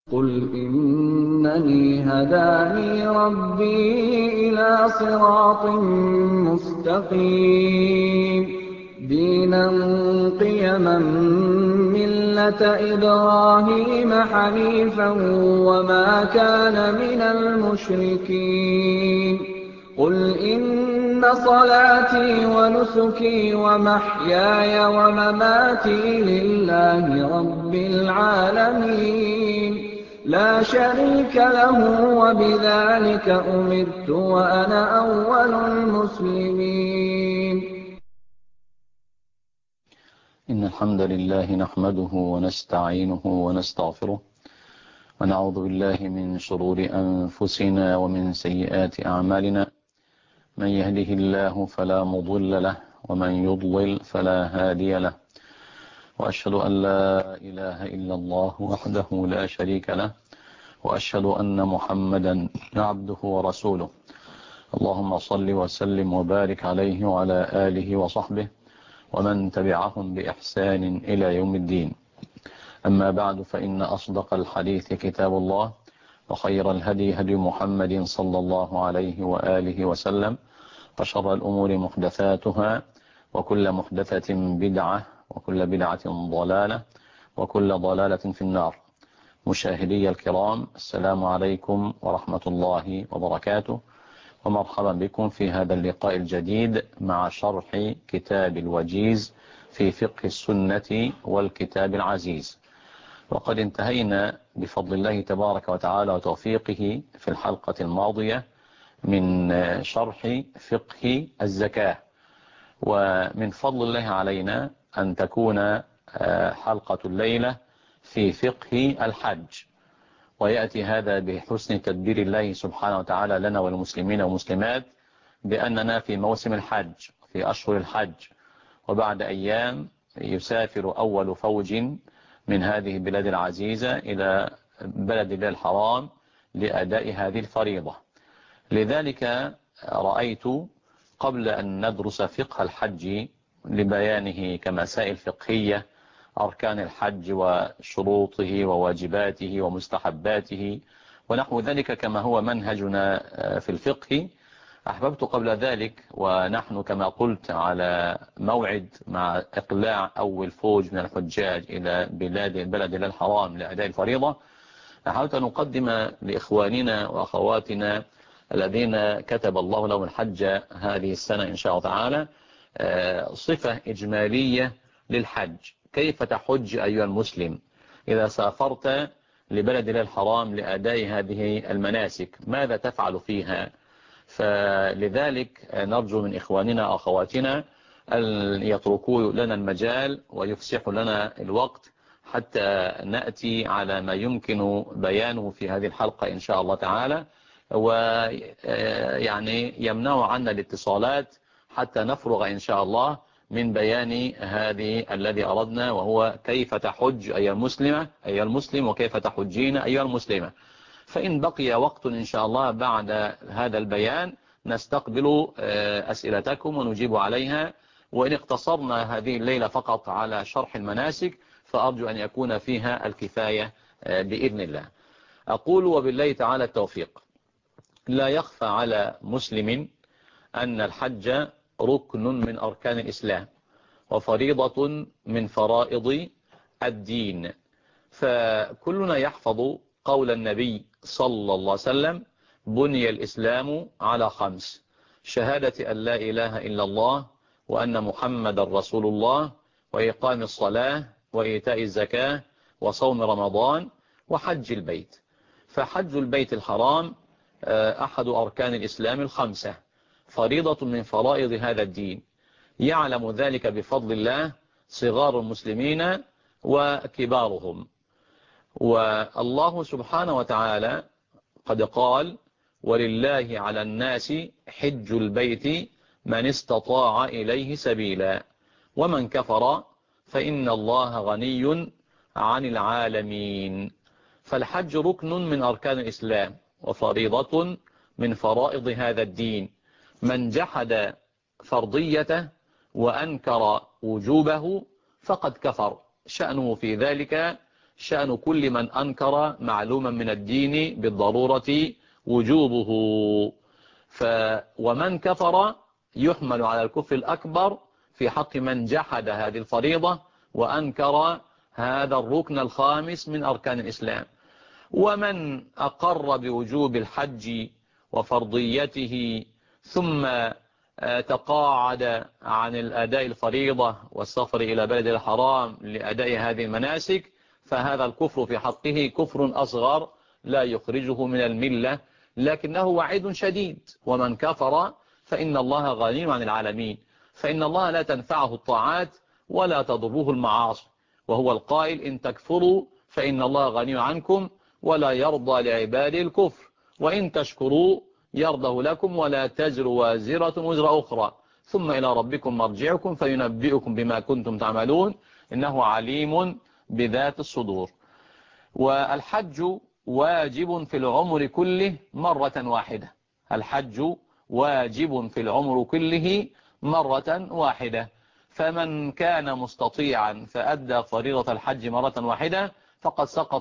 قُلْ إِنَّنِي هَدَانِي رَبِّي إِلَىٰ صِرَاطٍ مُّسْتَقِيمٍ دِينًا قِيَمًا مِّلَّةَ إِبْرَاهِيمَ حَنِيفًا وَمَا كَانَ مِنَ الْمُشْرِكِينَ قُلْ إِنَّ صَلَاتِي وَنُسُكِي وَمَحْيَايَ وَمَمَاتِي لِلَّهِ رَبِّ الْعَالَمِينَ لَا شَرِيكَ لَهُ وَبِذَٰلِكَ أُمِرْتُ وَأَنَا أَوَّلُ الْمُسْلِمِينَ إن الحمد لله نحمده ونستعينه ونستغفره ونعوذ بالله من شرور أنفسنا ومن سيئات أعمالنا من يهده الله فلا مضل له ومن يضلل فلا هادي له وأشهد أن لا إله إلا الله وحده لا شريك له وأشهد أن محمدا عبده ورسوله اللهم صل وسلم وبارك عليه وعلى آله وصحبه ومن تبعهم بإحسان إلى يوم الدين. أما بعد فإن أصدق الحديث كتاب الله وخير الهدي هدي محمد صلى الله عليه وآله وسلم وشر الأمور محدثاتها وكل محدثة بدعة وكل بدعة ضلالة وكل ضلالة في النار. مشاهدي الكرام، السلام عليكم ورحمة الله وبركاته، ومرحبا بكم في هذا اللقاء الجديد مع شرح كتاب الوجيز في فقه السنة والكتاب العزيز. وقد انتهينا بفضل الله تبارك وتعالى وتوفيقه في الحلقة الماضية من شرح فقه الزكاة، ومن فضل الله علينا أن تكون حلقة الليلة في فقه الحج، ويأتي هذا بحسن تدبير الله سبحانه وتعالى لنا والمسلمين والمسلمات بأننا في موسم الحج في أشهر الحج، وبعد أيام يسافر أول فوج من هذه البلاد العزيزة إلى بلد الله الحرام لأداء هذه الفريضة. لذلك رأيت قبل أن ندرس فقه الحج لبيانه كمسائل فقهية أركان الحج وشروطه وواجباته ومستحباته ونحو ذلك كما هو منهجنا في الفقه، أحببت قبل ذلك ونحن كما قلت على موعد مع إقلاع أول فوج من الحجاج إلى بلد الحرام لأداء الفريضة، أحاولت أن أقدم لإخواننا وأخواتنا الذين كتب الله لهم الحج هذه السنة إن شاء الله تعالى صفة إجمالية للحج. كيف تحج أيها المسلم إذا سافرت لبلد الله الحرام لأداء هذه المناسك؟ ماذا تفعل فيها؟ فلذلك نرجو من إخواننا وأخواتنا أن يتركوا لنا المجال ويفسحوا لنا الوقت حتى نأتي على ما يمكن بيانه في هذه الحلقة إن شاء الله تعالى، ويعني يمنعوا عنا الاتصالات حتى نفرغ إن شاء الله من بيان هذه الذي أردنا، وهو كيف تحج أيها المسلم وكيف تحجين أيها المسلمة. فإن بقي وقت إن شاء الله بعد هذا البيان نستقبل أسئلتكم ونجيب عليها، وإن اقتصرنا هذه الليلة فقط على شرح المناسك فأرجو أن يكون فيها الكفاية بإذن الله. أقول وبالله تعالى التوفيق. لا يخفى على مسلم أن الحج ركن من أركان الإسلام وفريضة من فرائض الدين، فكلنا يحفظ قول النبي صلى الله عليه وسلم: بني الإسلام على 5: شهادة أن لا إله إلا الله وأن محمد رسول الله وإقام الصلاة وإيتاء الزكاة وصوم رمضان وحج البيت. فحج البيت الحرام أحد أركان الإسلام 5، فريضة من فرائض هذا الدين، يعلم ذلك بفضل الله صغار المسلمين وكبارهم. والله سبحانه وتعالى قد قال: ولله على الناس حج البيت من استطاع إليه سبيلا ومن كفر فإن الله غني عن العالمين. فالحج ركن من أركان الإسلام وفريضة من فرائض هذا الدين. من جحد فرضيته وأنكر وجوبه فقد كفر، شأنه في ذلك شأن كل من أنكر معلوما من الدين بالضرورة وجوبه. ومن كفر يحمل على الكفر الأكبر في حق من جحد هذه الفريضة وأنكر هذا الركن الخامس من أركان الإسلام. ومن أقر بوجوب الحج وفرضيته ثم تقاعد عن الأداء الفريضة والسفر إلى بلد الحرام لأداء هذه المناسك، فهذا الكفر في حقه كفر أصغر لا يخرجه من الملة، لكنه وعيد شديد. ومن كفر فإن الله غني عن العالمين، فإن الله لا تنفعه الطاعات ولا تضره المعاصي، وهو القائل إن تكفروا فإن الله غني عنكم ولا يرضى لعباده الكفر وإن تشكروا يرضه لكم ولا تزر وازرة وزر أخرى ثم إلى ربكم مرجعكم فينبئكم بما كنتم تعملون إنه عليم بذات الصدور. والحج واجب في العمر كله مرة واحدة. الحج واجب في العمر كله مرة واحدة، فمن كان مستطيعا فأدى فريضة الحج مرة واحدة فقد سقط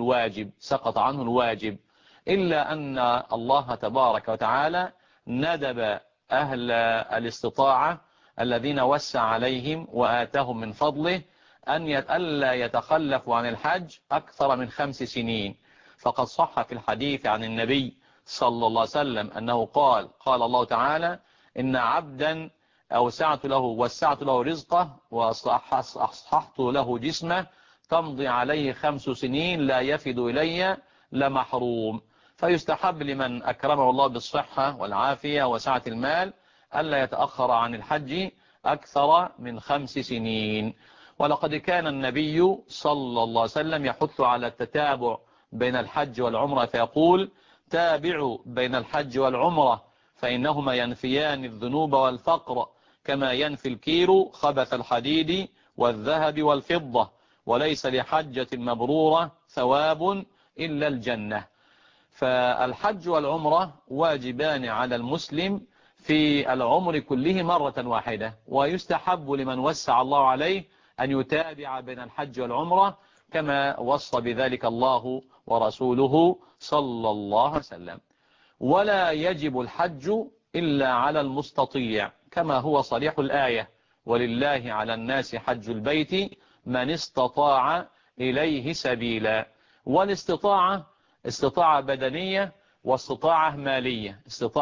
عنه الواجب، إلا أن الله تبارك وتعالى ندب أهل الاستطاعة الذين وسع عليهم وآتاهم من فضله ألا يتخلفوا عن الحج أكثر من 5 سنين. فقد صح في الحديث عن النبي صلى الله عليه وسلم أنه قال الله تعالى إن عبدا وسعت له رزقه وأصححت له جسمه تمضي عليه 5 سنين لا يفد إلي لمحروم. فيستحب لمن أكرمه الله بالصحة والعافية وسعة المال ألا يتأخر عن الحج أكثر من 5 سنين. ولقد كان النبي صلى الله عليه وسلم يحث على التتابع بين الحج والعمرة فيقول تابعوا بين الحج والعمرة فإنهما ينفيان الذنوب والفقر كما ينفي الكير خبث الحديد والذهب والفضة، وليس لحجة مبرورة ثواب إلا الجنة. فالحج والعمرة واجبان على المسلم في العمر كله مرة واحدة، ويستحب لمن وسع الله عليه أن يتابع بين الحج والعمرة كما وصى بذلك الله ورسوله صلى الله عليه وسلم. ولا يجب الحج إلا على المستطيع كما هو صريح الآية ولله على الناس حج البيت من استطاع إليه سبيلا. والاستطاعة استطاعة بدنية واستطاعة مالية.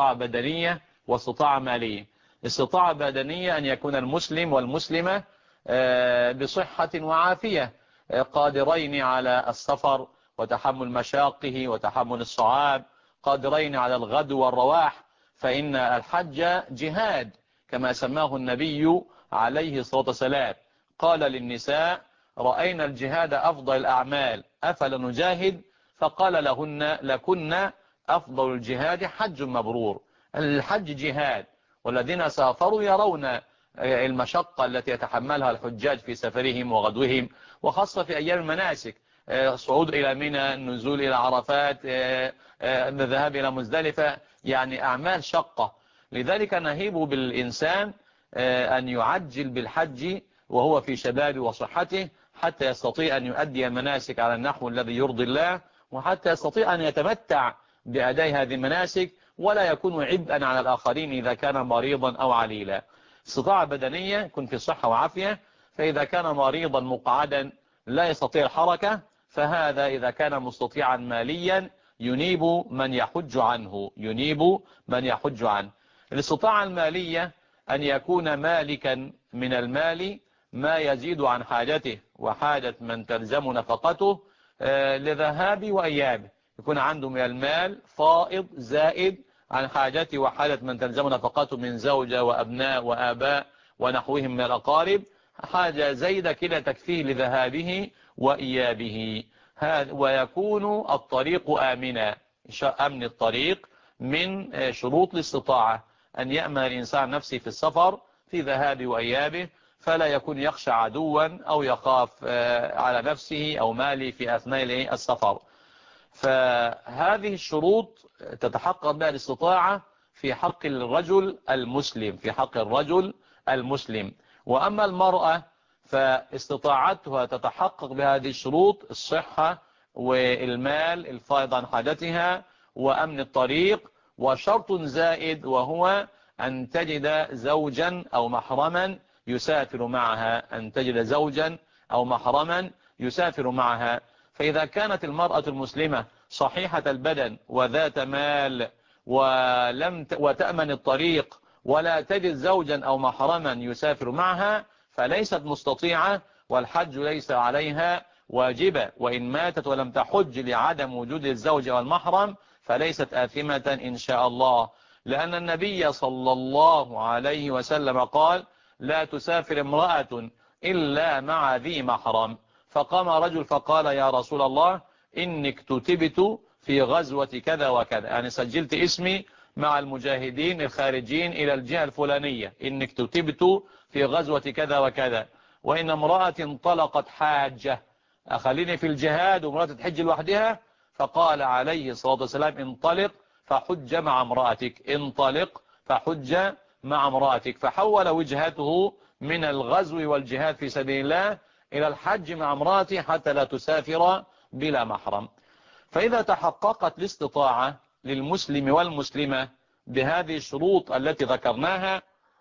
استطاعة بدنية أن يكون المسلم والمسلمة بصحة وعافية قادرين على السفر وتحمل مشاقه وتحمل الصعاب، قادرين على الغدو والرواح، فإن الحج جهاد كما سماه النبي عليه الصلاة والسلام. قال للنساء رأينا الجهاد أفضل الأعمال أفلا نجاهد؟ فقال لهن لكن أفضل الجهاد حج مبرور. الحج جهاد، والذين سافروا يرون المشقة التي يتحملها الحجاج في سفرهم وغدوهم، وخاصة في أيام المناسك، صعود إلى منى، النزول إلى عرفات، الذهاب إلى مزدلفة، يعني أعمال شقة. لذلك نهيب بالإنسان أن يعجل بالحج وهو في شبابه وصحته حتى يستطيع أن يؤدي المناسك على النحو الذي يرضي الله، وحتى يستطيع أن يتمتع بأداء هذه المناسك ولا يكون عبئا على الآخرين إذا كان مريضا أو عليلا. استطاعة بدنية يكون في صحة وعافية، فإذا كان مريضا مقعدا لا يستطيع الحركة فهذا إذا كان مستطيعا ماليا ينيب من يحج عنه. الاستطاعة المالية أن يكون مالكا من المال ما يزيد عن حاجته وحاجة من تلزم نفقته لذهاب وإيابه، يكون عنده من المال فائض زائد عن حاجته وحاجة من تلزم نفقته من زوجة وأبناء وآباء ونحوهم من الأقارب، حاجة زايدة كده تكفيه لذهابه وإيابه. ويكون الطريق آمنا. أمن الطريق من شروط الاستطاعة، أن يأمن الإنسان نفسه في السفر في ذهابه وإيابه، فلا يكون يخشى عدوا أو يخاف على نفسه أو ماله في أثناء السفر. فهذه الشروط تتحقق بها الاستطاعة في حق الرجل المسلم. وأما المرأة فاستطاعتها تتحقق بهذه الشروط: الصحة والمال الفائض عن حاجتها وأمن الطريق، وشرط زائد وهو أن تجد زوجا أو محرما يسافر معها، أن تجد زوجا أو محرما يسافر معها. فإذا كانت المرأة المسلمة صحيحة البدن وذات مال وتأمن الطريق ولا تجد زوجا أو محرما يسافر معها فليست مستطيعة، والحج ليس عليها واجبة، وإن ماتت ولم تحج لعدم وجود الزوج والمحرم فليست آثمة إن شاء الله، لأن النبي صلى الله عليه وسلم قال: لا تسافر امرأة إلا مع ذي محرم. فقام رجل فقال: يا رسول الله، إني اكتتبت في غزوة كذا وكذا، يعني سجلت اسمي مع المجاهدين الخارجين إلى الجهة الفلانية، إني اكتتبت في غزوة كذا وكذا، وإن امرأة انطلقت حاجة، أخليني في الجهاد وامرأة تحج لوحدها؟ فقال عليه الصلاة والسلام: انطلق فحج مع امرأتك، انطلق فحج مع امرأتك. فحول وجهته من الغزو والجهاد في سبيل الله إلى الحج مع امرأته حتى لا تسافر بلا محرم. فإذا تحققت الاستطاعة للمسلم والمسلمة بهذه الشروط التي ذكرناها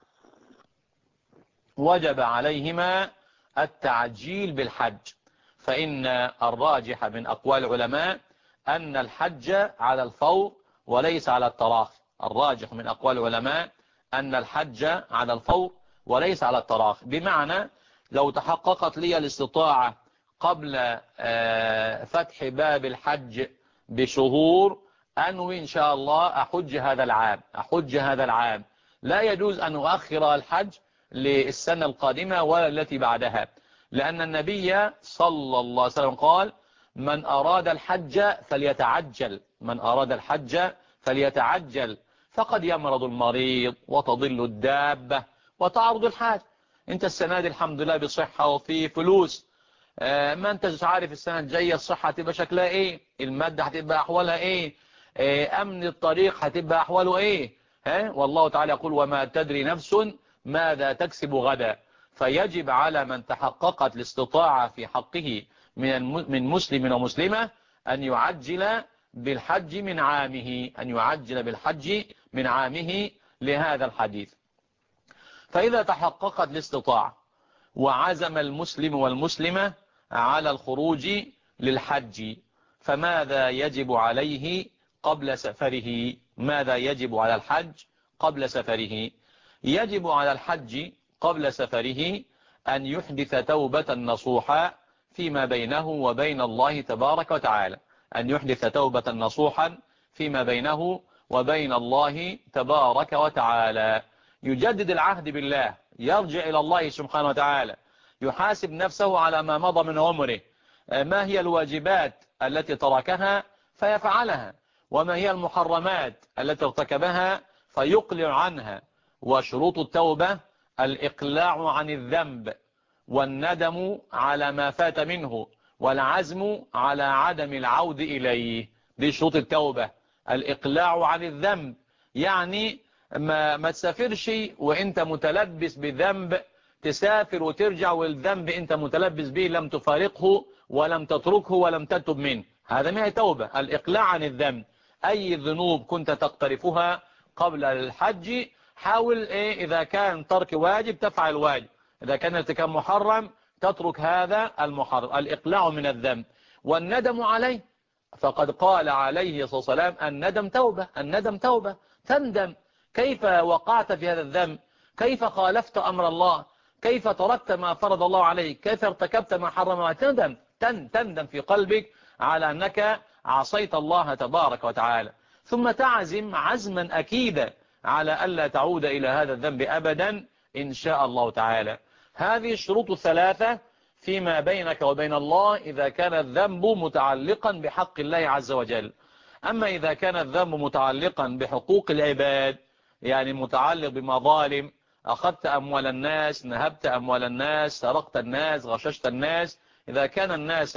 وجب عليهما التعجيل بالحج، فإن الراجح من أقوال العلماء أن الحج على الفور وليس على التراخي. الراجح من أقوال العلماء أن الحج على الفور وليس على التراخي، بمعنى لو تحققت لي الاستطاعة قبل فتح باب الحج بشهور أنوي إن شاء الله أحج هذا العام، لا يجوز أن أؤخر الحج للسنة القادمة ولا التي بعدها، لأن النبي صلى الله عليه وسلم قال: من أراد الحج فليتعجل فقد يمرض المريض وتضل الدابة وتعرض الحاج. انت السنة دي الحمد لله بصحة وفي فلوس، ما انت عارف السنة الجاية الصحة هتبقى شكلها ايه، المادة هتبقى احوالها ايه، امن الطريق هتبقى احواله ايه، والله تعالى يقول: وما تدري نفس ماذا تكسب غدا. فيجب على من تحققت الاستطاعة في حقه من مسلم ومسلمة أن يعجل بالحج من عامه لهذا الحديث. فإذا تحققت الاستطاعة وعزم المسلم والمسلمة على الخروج للحج، فماذا يجب عليه قبل سفره؟ ماذا يجب على الحج قبل سفره؟ يجب على الحج قبل سفره أن يحدث توبة نصوحا فيما بينه وبين الله تبارك وتعالى، أن يحدث توبة نصوحا فيما بينه وبين الله تبارك وتعالى، يجدد العهد بالله، يرجع إلى الله سبحانه وتعالى، يحاسب نفسه على ما مضى من عمره، ما هي الواجبات التي تركها فيفعلها، وما هي المحرمات التي ارتكبها فيقلع عنها. وشروط التوبة: الإقلاع عن الذنب، والندم على ما فات منه، والعزم على عدم العود إليه. دي شروط التوبة: الإقلاع عن الذنب، يعني ما تسافرش وانت متلبس بذنب، تسافر وترجع والذنب انت متلبس به لم تفارقه ولم تتركه ولم تتب منه، هذا ما هي توبة. الإقلاع عن الذنب: أي ذنوب كنت تقترفها قبل الحج حاول إذا كان ترك واجب تفعل الواجب، إذا كان ارتكاب محرم تترك هذا المحرم. الإقلاع من الذنب والندم عليه، فقد قال عليه الصلاة والسلام: الندم توبة، تندم كيف وقعت في هذا الذنب، كيف خالفت أمر الله، كيف تركت ما فرض الله عليك، كيف ارتكبت ما حرم الله، تندم في قلبك على أنك عصيت الله تبارك وتعالى، ثم تعزم عزما أكيدا على ألا تعود إلى هذا الذنب أبدا إن شاء الله تعالى. هذه الشروط الثلاثة فيما بينك وبين الله إذا كان الذنب متعلقا بحق الله عز وجل. أما إذا كان الذنب متعلقا بحقوق العباد، يعني متعلق بمظالم، أخذت أموال الناس، نهبت أموال الناس، سرقت الناس، غششت الناس، إذا كان الناس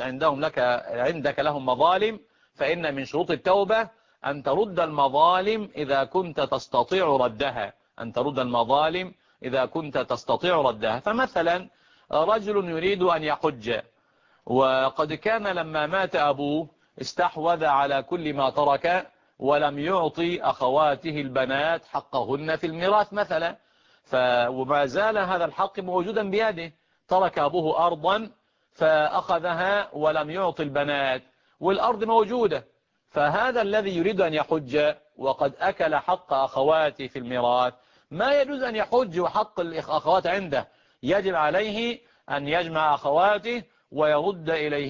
عندك لهم مظالم، فإن من شروط التوبة أن ترد المظالم إذا كنت تستطيع ردها، فمثلا رجل يريد أن يحج، وقد كان لما مات أبوه استحوذ على كل ما ترك ولم يعطي أخواته البنات حقهن في الميراث مثلا، وما زال هذا الحق موجودا بيده. ترك أبوه أرضا فأخذها ولم يعطي البنات، والأرض موجودة. فهذا الذي يريد أن يحج وقد أكل حق أخواته في الميراث ما يجوز أن يحج وحق الأخوات عنده، يجب عليه أن يجمع أخواته ويرد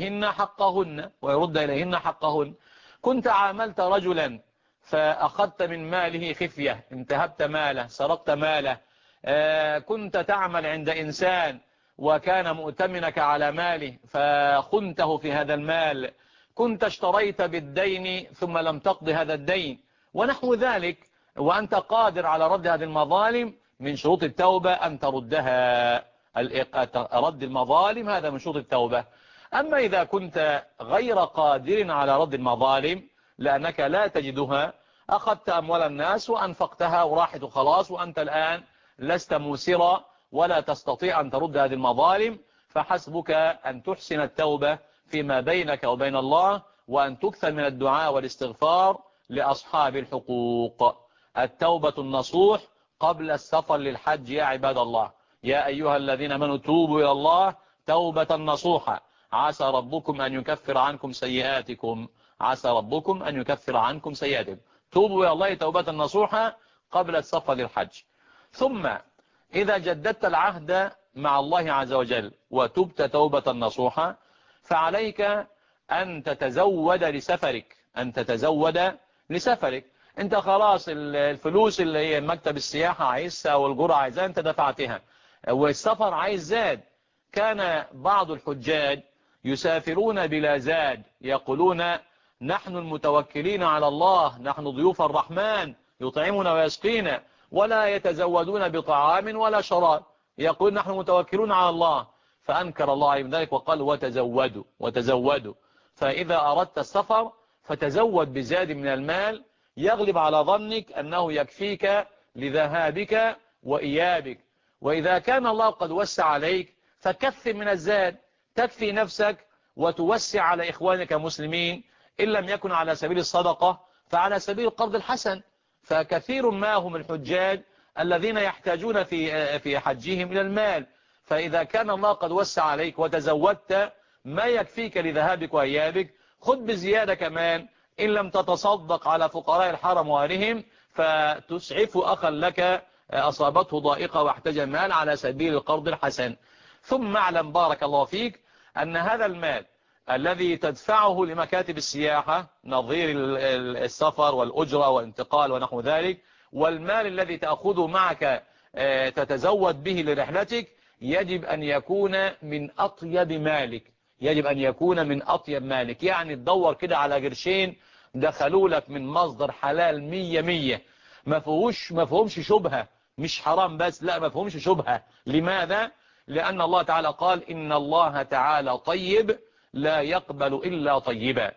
إليهن حقهن. كنت عاملت رجلا فأخذت من ماله خفية، انتهبت ماله، سرقت ماله، كنت تعمل عند إنسان وكان مؤتمنك على ماله فخنته في هذا المال، كنت اشتريت بالدين ثم لم تقضي هذا الدين ونحو ذلك، وأنت قادر على رد هذه المظالم، من شروط التوبة أن تردها. رد المظالم هذا من شروط التوبة. أما إذا كنت غير قادر على رد المظالم لأنك لا تجدها، أخذت أموال الناس وأنفقتها وراحت خلاص، وأنت الآن لست موسرا ولا تستطيع أن ترد هذه المظالم، فحسبك أن تحسن التوبة فيما بينك وبين الله، وأن تكثر من الدعاء والاستغفار لأصحاب الحقوق. التوبة النصوح قبل السفر للحج يا عباد الله. يا أيها الذين آمنوا توبوا إلى الله توبة نصوحا عسى ربكم أن يكفر عنكم سيئاتكم. توبوا إلى الله توبة نصوحا قبل السفر للحج. ثم إذا جددت العهد مع الله عز وجل وتبت توبة نصوحا فعليك أن تتزود لسفرك. انت خلاص الفلوس اللي هي مكتب السياحة عايزها والجرعة عايزها انت دفعتها، والسفر عايز زاد. كان بعض الحجاج يسافرون بلا زاد، يقولون نحن المتوكلين على الله، نحن ضيوف الرحمن يطعمنا ويسقينا، ولا يتزودون بطعام ولا شراب، يقول نحن متوكلون على الله. فأنكر الله عليهم ذلك وقال وتزودوا. فإذا أردت السفر فتزود بزاد من المال يغلب على ظنك أنه يكفيك لذهابك وإيابك. وإذا كان الله قد وسع عليك فكثر من الزاد، تكفي نفسك وتوسع على إخوانك المسلمين، إن لم يكن على سبيل الصدقة فعلى سبيل القرض الحسن. فكثير ما هم الحجاج الذين يحتاجون في حجهم إلى المال، فإذا كان الله قد وسع عليك وتزودت ما يكفيك لذهابك وإيابك، خذ بزيادة كمان، إن لم تتصدق على فقراء الحرم وغيرهم فتسعف أخا لك أصابته ضائقة واحتاج المال على سبيل القرض الحسن. ثم اعلم بارك الله فيك أن هذا المال الذي تدفعه لمكاتب السياحة نظير السفر والأجرة والانتقال ونحو ذلك، والمال الذي تأخذه معك تتزود به لرحلتك، يجب أن يكون من أطيب مالك. يعني تدور كده على قرشين دخلوا لك من مصدر حلال 100 ما فيهمش شبهة، مش حرام بس، لا ما فيهمش شبهة. لماذا؟ لأن الله تعالى قال إن الله تعالى طيب لا يقبل إلا طيبا.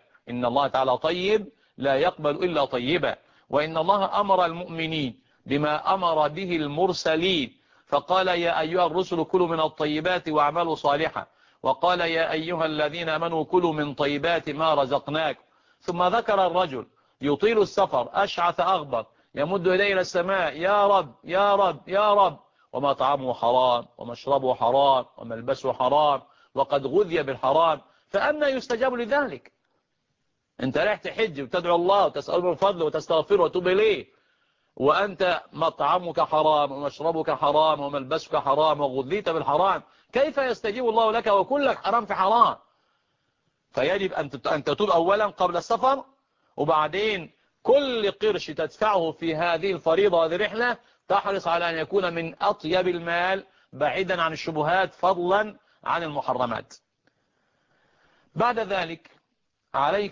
وإن الله أمر المؤمنين بما أمر به المرسلين، فقال يا أيها الرسل كلوا من الطيبات واعملوا صالحا، وقال يا أيها الذين آمنوا كلوا من طيبات ما رزقناكم. ثم ذكر الرجل يطيل السفر أشعث أغبر يمد يديه إلى السماء يا رب يا رب يا رب، وما طعامه حرام ومشربه حرام وملبسه حرام وقد غذي بالحرام، فأنا يستجاب لذلك؟ انت رايح تحج وتدعو الله وتسأل من فضله وتستغفره وتوب إليه، وأنت مطعمك حرام ومشربك حرام وملبسك حرام وغذيت بالحرام، كيف يستجيب الله لك وكلك حرام في حرام؟ فيجب أن تتوب أولا قبل السفر، وبعدين كل قرش تدفعه في هذه الفريضة وهذه الرحلة تحرص على أن يكون من أطيب المال بعيدا عن الشبهات فضلا عن المحرمات. بعد ذلك عليك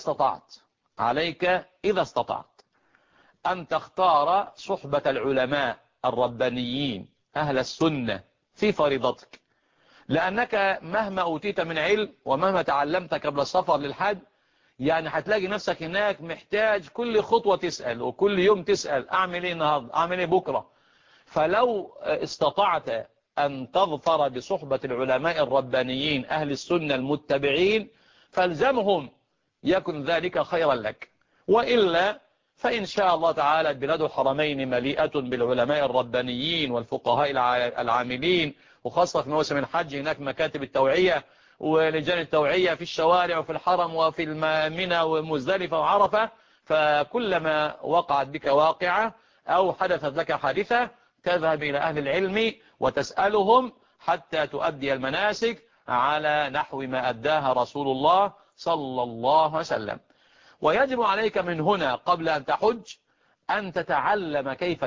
إذا استطعت أن تختار صحبة العلماء الربانيين أهل السنة في فريضتك، لأنك مهما أوتيت من علم ومهما تعلمت قبل السفر للحج، يعني هتلاقي نفسك هناك محتاج كل خطوة تسأل وكل يوم تسأل أعمل إيه النهاردة، أعمل إيه بكرة. فلو استطعت أن تظفر بصحبة العلماء الربانيين أهل السنة المتبعين فالزمهم، يكن ذلك خيرا لك. وإلا فإن شاء الله تعالى بلاد الحرمين مليئة بالعلماء الربانيين والفقهاء العاملين، وخاصة في موسم الحج هناك مكاتب التوعية ولجان التوعية في الشوارع وفي الحرم وفي المنى ومزدلفة وعرفة. فكلما وقعت بك واقعة أو حدثت لك حادثة تذهب إلى أهل العلم وتسألهم حتى تؤدي المناسك على نحو ما أداها رسول الله صلى الله عليه وسلم. ويجب عليك من هنا قبل أن تحج أن تتعلم كيف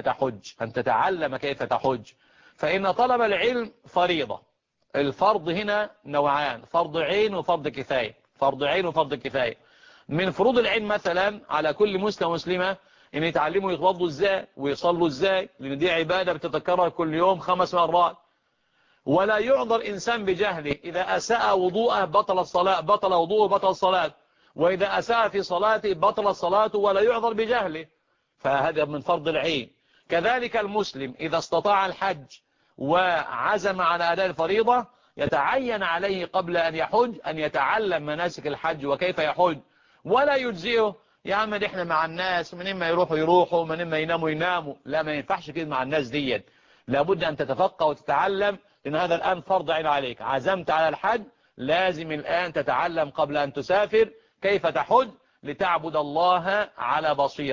تحج، فإن طلب العلم فريضة. الفرض هنا نوعان، فرض عين وفرض كفاية. من فروض العين مثلا على كل مسلم ومسلمة ان يتعلموا يتوضوا ازاي ويصلوا ازاي، لان دي عبادة بتتكرر كل يوم 5 مرات. ولا يعذر انسان بجهله، اذا اساء وضوءه بطل الصلاة، بطل وضوءه بطل الصلاة، واذا اساء في صلاته بطل الصلاة ولا يعذر بجهله، فهذا من فرض العين. كذلك المسلم إذا استطاع الحج وعزم على أداء الفريضة يتعين عليه قبل أن يحج أن يتعلم مناسك الحج وكيف يحج. ولا يجزئه يا عم دي احنا مع الناس، من إما يروحوا من إما يناموا. لا، ما ينفعش كده مع الناس ديت، لابد أن تتفقه وتتعلم، لأن هذا الآن فرض عين عليك. عزمت على الحج لازم الآن تتعلم قبل أن تسافر كيف تحج لتعبد الله على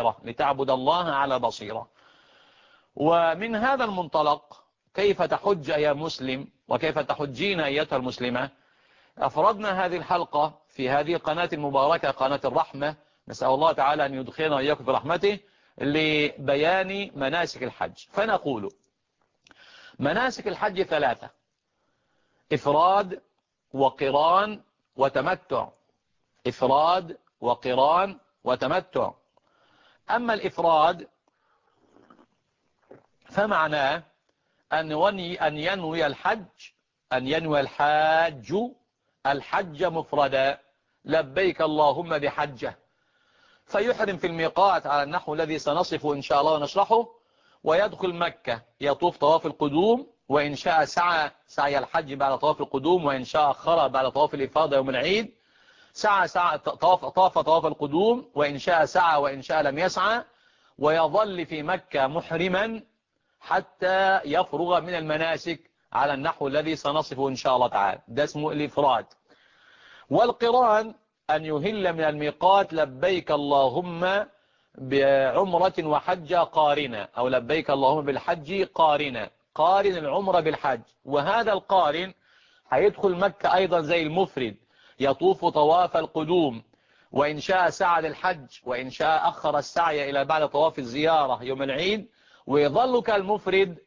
بصيرة. ومن هذا المنطلق كيف تحج يا مسلم وكيف تحجين أيتها المسلمة، أفردنا هذه الحلقة في هذه القناة المباركة، قناة الرحمة، نسأل الله تعالى أن يدخلنا وإياكم برحمته، لبيان مناسك الحج. فنقول مناسك الحج 3: إفراد وقران وتمتع. أما الإفراد فمعناه أن ينوي الحج مفردا، لبيك اللهم بحجة، فيحرم في الميقات على النحو الذي سنصفه إن شاء الله ونشرحه، ويدخل مكة يطوف طواف القدوم، وإن شاء سعي الحج بعد طواف القدوم، وإن شاء أخر بعد طواف الإفاضة يوم العيد، طواف القدوم، وإن شاء سعى وإن شاء لم يسعى، ويظل في مكة محرما حتى يفرغ من المناسك على النحو الذي سنصفه إن شاء الله تعالى. ده اسمه الإفراد. والقران أن يهل من الميقات لبيك اللهم بعمرة وحجة قارنة، أو لبيك اللهم بالحج قارنة، قارن العمرة بالحج. وهذا القارن هيدخل مكة أيضا زي المفرد، يطوف طواف القدوم، وإن شاء سعى للحج، وإن شاء أخر السعي إلى بعد طواف الزيارة يوم العيد، ويظل كالمفرد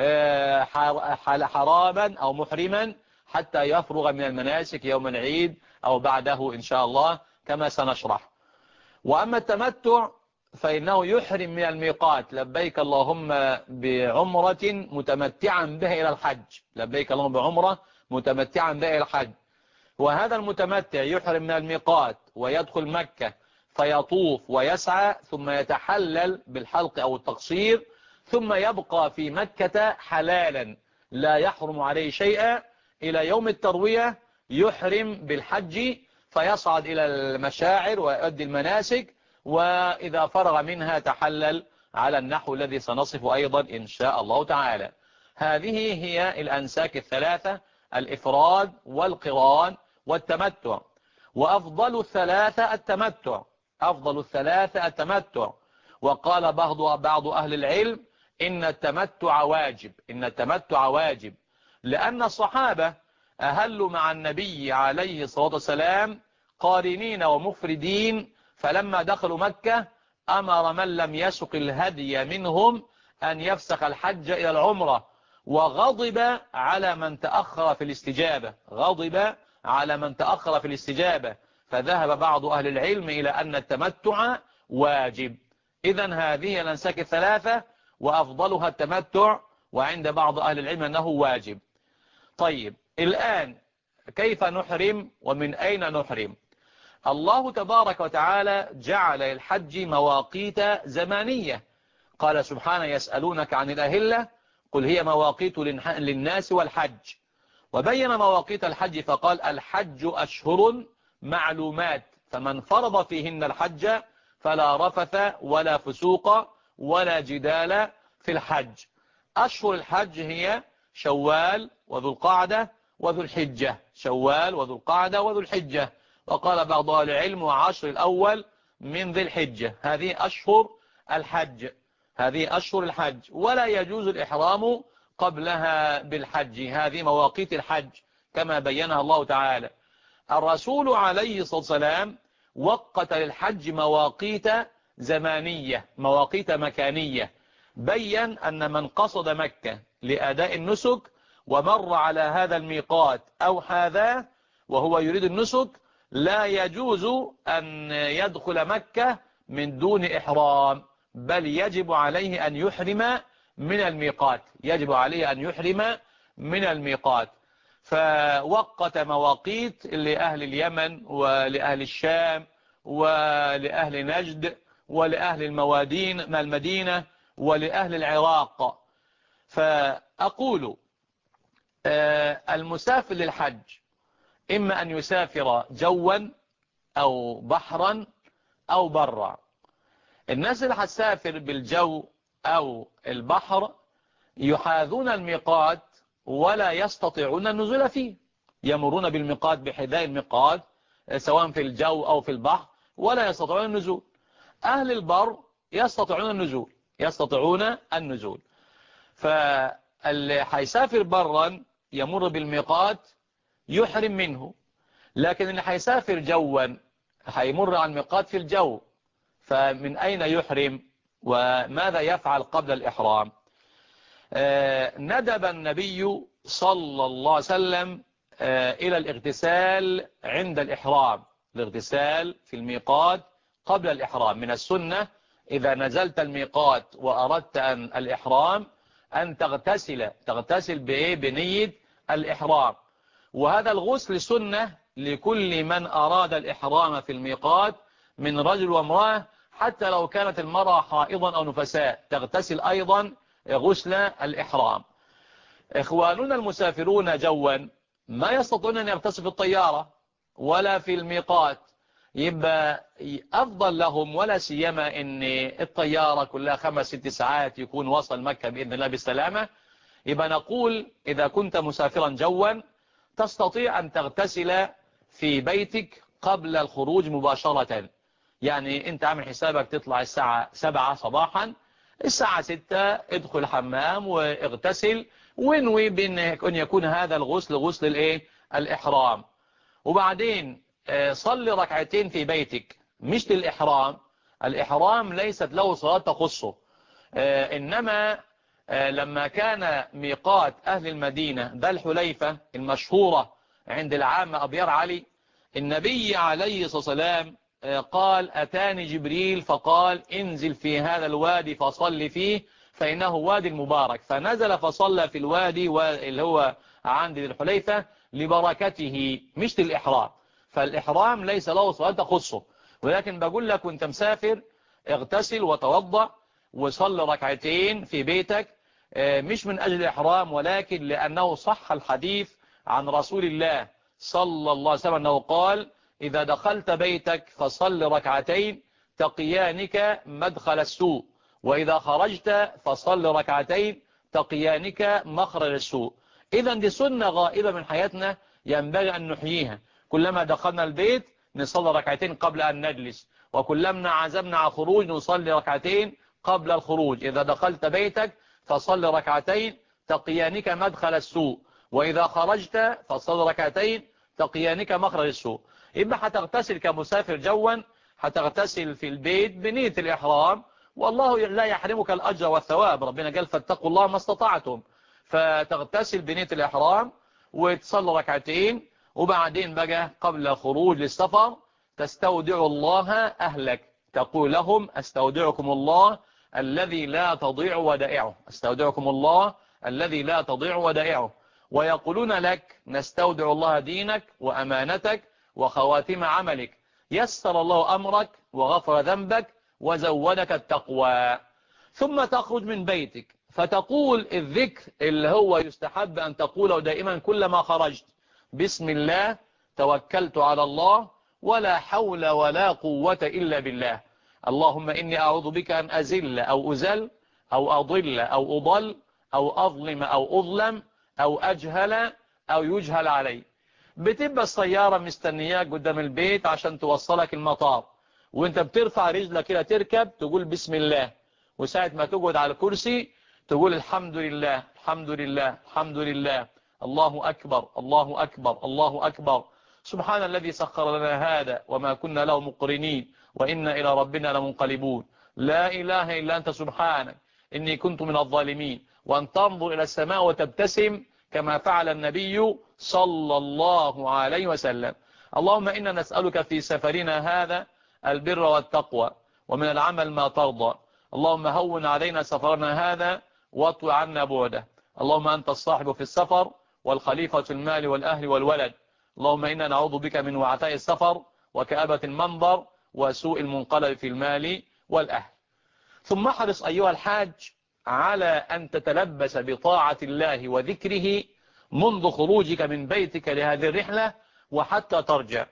حراما أو محرما حتى يفرغ من المناسك يوم العيد أو بعده إن شاء الله كما سنشرح. وأما التمتع فإنه يحرم من الميقات لبيك اللهم بعمرة متمتعا بها إلى الحج، لبيك اللهم بعمرة متمتعا بها إلى الحج. وهذا المتمتع يحرم من الميقات ويدخل مكة فيطوف ويسعى، ثم يتحلل بالحلق أو التقصير، ثم يبقى في مكة حلالا لا يحرم عليه شيئا إلى يوم التروية، يحرم بالحج فيصعد إلى المشاعر ويؤدي المناسك، وإذا فرغ منها تحلل على النحو الذي سنصف أيضا إن شاء الله تعالى. هذه هي الأنساك 3: الإفراد والقران والتمتع. وأفضل الثلاثة التمتع. وقال بعض أهل العلم إن التمتع واجب، لأن الصحابة أهلوا مع النبي عليه الصلاة والسلام قارنين ومفردين، فلما دخلوا مكة أمر من لم يسق الهدي منهم أن يفسخ الحج إلى العمرة، وغضب على من تأخر في الاستجابة، فذهب بعض أهل العلم إلى أن التمتع واجب. إذن هذه الأنساك 3 وأفضلها التمتع، وعند بعض أهل العلم أنه واجب. طيب الآن كيف نحرم ومن أين نحرم؟ الله تبارك وتعالى جعل الحج مواقيت زمانية. قال سبحانه: يسألونك عن الأهلة قل هي مواقيت للناس والحج، وبين مواقيت الحج فقال الحج أشهر معلومات، فمن فرض فيهن الحج فلا رفث ولا فسوق ولا جدال في الحج. أشهر الحج هي شوال وذو القعدة وذو الحجة، شوال وذو القعدة وذو الحجة، وقال بعض أهل العلم وعشر الأول من ذي الحجة. هذه أشهر الحج، هذه أشهر الحج، ولا يجوز الإحرام قبلها بالحج. هذه مواقيت الحج كما بينها الله تعالى. الرسول عليه الصلاة والسلام وقت للحج مواقيت زمانية، مواقيت مكانية. بين أن من قصد مكة لأداء النسك ومر على هذا الميقات أو حاذاه وهو يريد النسك لا يجوز أن يدخل مكة من دون إحرام، بل يجب عليه أن يحرم من الميقات، يجب عليه أن يحرم من الميقات. فوقت مواقيت لأهل اليمن ولأهل الشام ولأهل نجد ولأهل المدينة ولأهل العراق. فأقول المسافر للحج إما أن يسافر جوا أو بحرا أو برا. الناس اللي هتسافر بالجو أو البحر يحاذون الميقات ولا يستطيعون النزول فيه، يمرون بالميقات بحذاء الميقات سواء في الجو أو في البحر ولا يستطيعون النزول. أهل البر يستطيعون النزول، يستطيعون النزول. فاللي هيسافر برا يمر بالميقات يحرم منه، لكن اللي هيسافر جوا هيمر عن الميقات في الجو، فمن أين يحرم وماذا يفعل قبل الإحرام؟ ندب النبي صلى الله عليه وسلم إلى الاغتسال عند الإحرام، الاغتسال في الميقات قبل الإحرام. من السنة إذا نزلت الميقات وأردت أن الإحرام أن تغتسل بنية الإحرام. وهذا الغسل سنة لكل من أراد الإحرام في الميقات من رجل وامرأة، حتى لو كانت المرأة حائضا أو نفساء تغتسل أيضا غسل الإحرام. إخواننا المسافرون جوا ما يستطيعون أن يغتسلوا في الطيارة ولا في الميقات، يبقى أفضل لهم، ولا سيما أن الطيارة كلها 5-6 ساعات يكون وصل مكة بإذن الله بالسلامة. يبقى نقول إذا كنت مسافرا جوا تستطيع أن تغتسل في بيتك قبل الخروج مباشرة. يعني أنت عامل حسابك تطلع الساعة 7 صباحا، الساعة 6 ادخل الحمام واغتسل، وانوي بأن يكون هذا الغسل غسل الإحرام. وبعدين صلي ركعتين في بيتك مش للإحرام. الإحرام ليست له صلاة تخصه، إنما لما كان ميقات أهل المدينة ذا الحليفة المشهورة عند العامة أبيار علي، النبي عليه الصلاة والسلام قال أتاني جبريل فقال انزل في هذا الوادي فصل فيه فإنه وادي المبارك، فنزل فصلى في الوادي اللي هو عند ذي الحليفة لبركته مش للإحرام. فالإحرام ليس له صلاة تخصه، ولكن بقول لك وانت مسافر اغتسل وتوضأ وصل ركعتين في بيتك، مش من أجل الإحرام ولكن لأنه صح الحديث عن رسول الله صلى الله عليه وسلم أنه قال إذا دخلت بيتك فصل ركعتين تقيانك مدخل السوء، وإذا خرجت فصل ركعتين تقيانك مخرج السوء. إذن دي سنة غائبة من حياتنا ينبغي أن نحييها. كلما دخلنا البيت نصلي ركعتين قبل أن نجلس، وكلما عزمنا على خروج نصلي ركعتين قبل الخروج. إذا دخلت بيتك فصل ركعتين تقيانك مدخل السوء، وإذا خرجت فصل ركعتين تقيانك مخرج السوء. إما هتغتسل كمسافر جوا، هتغتسل في البيت بنية الإحرام، والله لا يحرمك الأجر والثواب، ربنا قال فاتقوا الله ما استطعتم. فتغتسل بنية الإحرام وتصلي ركعتين، وبعدين بقى قبل الخروج للسفر تستودع الله أهلك، تقول لهم استودعكم الله الذي لا تضيع ودائعه، استودعكم الله الذي لا تضيع ودائعه. ويقولون لك نستودع الله دينك وأمانتك وخواتم عملك، يسر الله أمرك وغفر ذنبك وزودك التقوى. ثم تخرج من بيتك فتقول الذكر اللي هو يستحب أن تقوله دائما كلما خرجت: بسم الله توكلت على الله ولا حول ولا قوة إلا بالله. اللهم إني أعوذ بك أن أزل أو أزل أو أضل أو أضل أو أظلم أو أظلم أو أجهل أو يجهل علي. بتبقى السيارة مستنياك قدام البيت عشان توصلك المطار، وانت بترفع رجلك كده تركب تقول بسم الله، وساعة ما تقعد على الكرسي تقول الحمد لله الحمد لله الحمد لله، الله أكبر الله أكبر الله أكبر، سبحان الذي سخر لنا هذا وما كنا له مقرنين وإنا إلى ربنا لمنقلبون، لا إله إلا أنت سبحانك إني كنت من الظالمين. وأن تنظر إلى السماء وتبتسم كما فعل النبي صلى الله عليه وسلم. اللهم إنا نسألك في سفرنا هذا البر والتقوى ومن العمل ما ترضى. اللهم هون علينا سفرنا هذا واطوي عنا بعده. اللهم أنت الصاحب في السفر والخليفة في المال والأهل والولد. اللهم إنا نعوذ بك من وعثاء السفر وكآبة المنظر وسوء المنقلب في المال والأهل. ثم احرص أيها الحاج على أن تتلبس بطاعة الله وذكره منذ خروجك من بيتك لهذه الرحلة وحتى ترجع،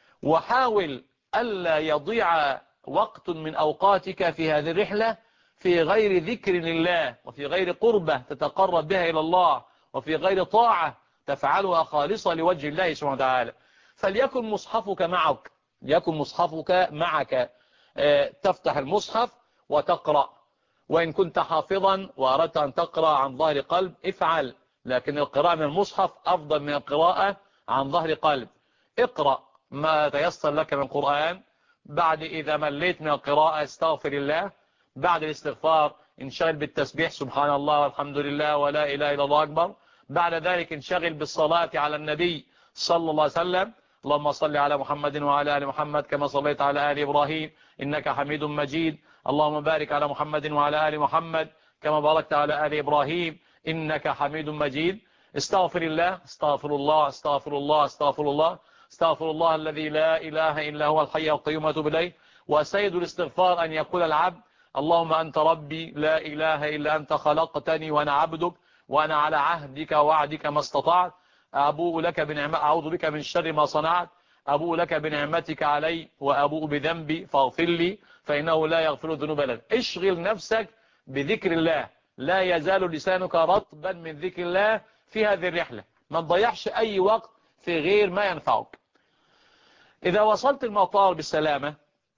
وحاول ألا يضيع وقت من أوقاتك في هذه الرحلة في غير ذكر لله وفي غير قربة تتقرب بها إلى الله وفي غير طاعة تفعلها خالصة لوجه الله سبحانه وتعالى. فليكن مصحفك معك، ليكن مصحفك معك، تفتح المصحف وتقرأ. وإن كنت حافظا وأردت أن تقرأ عن ظهر قلب افعل، لكن القراءة من المصحف أفضل من القراءة عن ظهر قلب. اقرأ ما تيسر لك من القرآن، بعد إذا مليت من القراءة استغفر الله، بعد الاستغفار انشغل بالتسبيح سبحان الله والحمد لله ولا إله إلا الله أكبر، بعد ذلك انشغل بالصلاة على النبي صلى الله عليه وسلم. اللهم صل على محمد وعلى آل محمد كما صليت على آل إبراهيم إنك حميد مجيد. اللهم بارك على محمد وعلى آل محمد كما باركت على آل إبراهيم إنك حميد مجيد. استغفر الله استغفر الله استغفر الله استغفر الله استغفر الله الذي لا إله إلا هو الحي القيوم أتوب إليه. وسيد الاستغفار أن يقول العبد اللهم أنت ربي لا إله إلا أنت خلقتني وأنا عبدك وأنا على عهدك ووعدك ما استطعت، أبوء لك بنعمة أعوذ بك من شر ما صنعت، أبوء لك بنعمتك علي وأبوء بذنبي فاغفر لي فإنه لا يغفر الذنوب إلا أنت. اشغل نفسك بذكر الله، لا يزال لسانك رطبا من ذكر الله في هذه الرحلة، ما تضيعش أي وقت في غير ما ينفعك. إذا وصلت المطار بالسلامة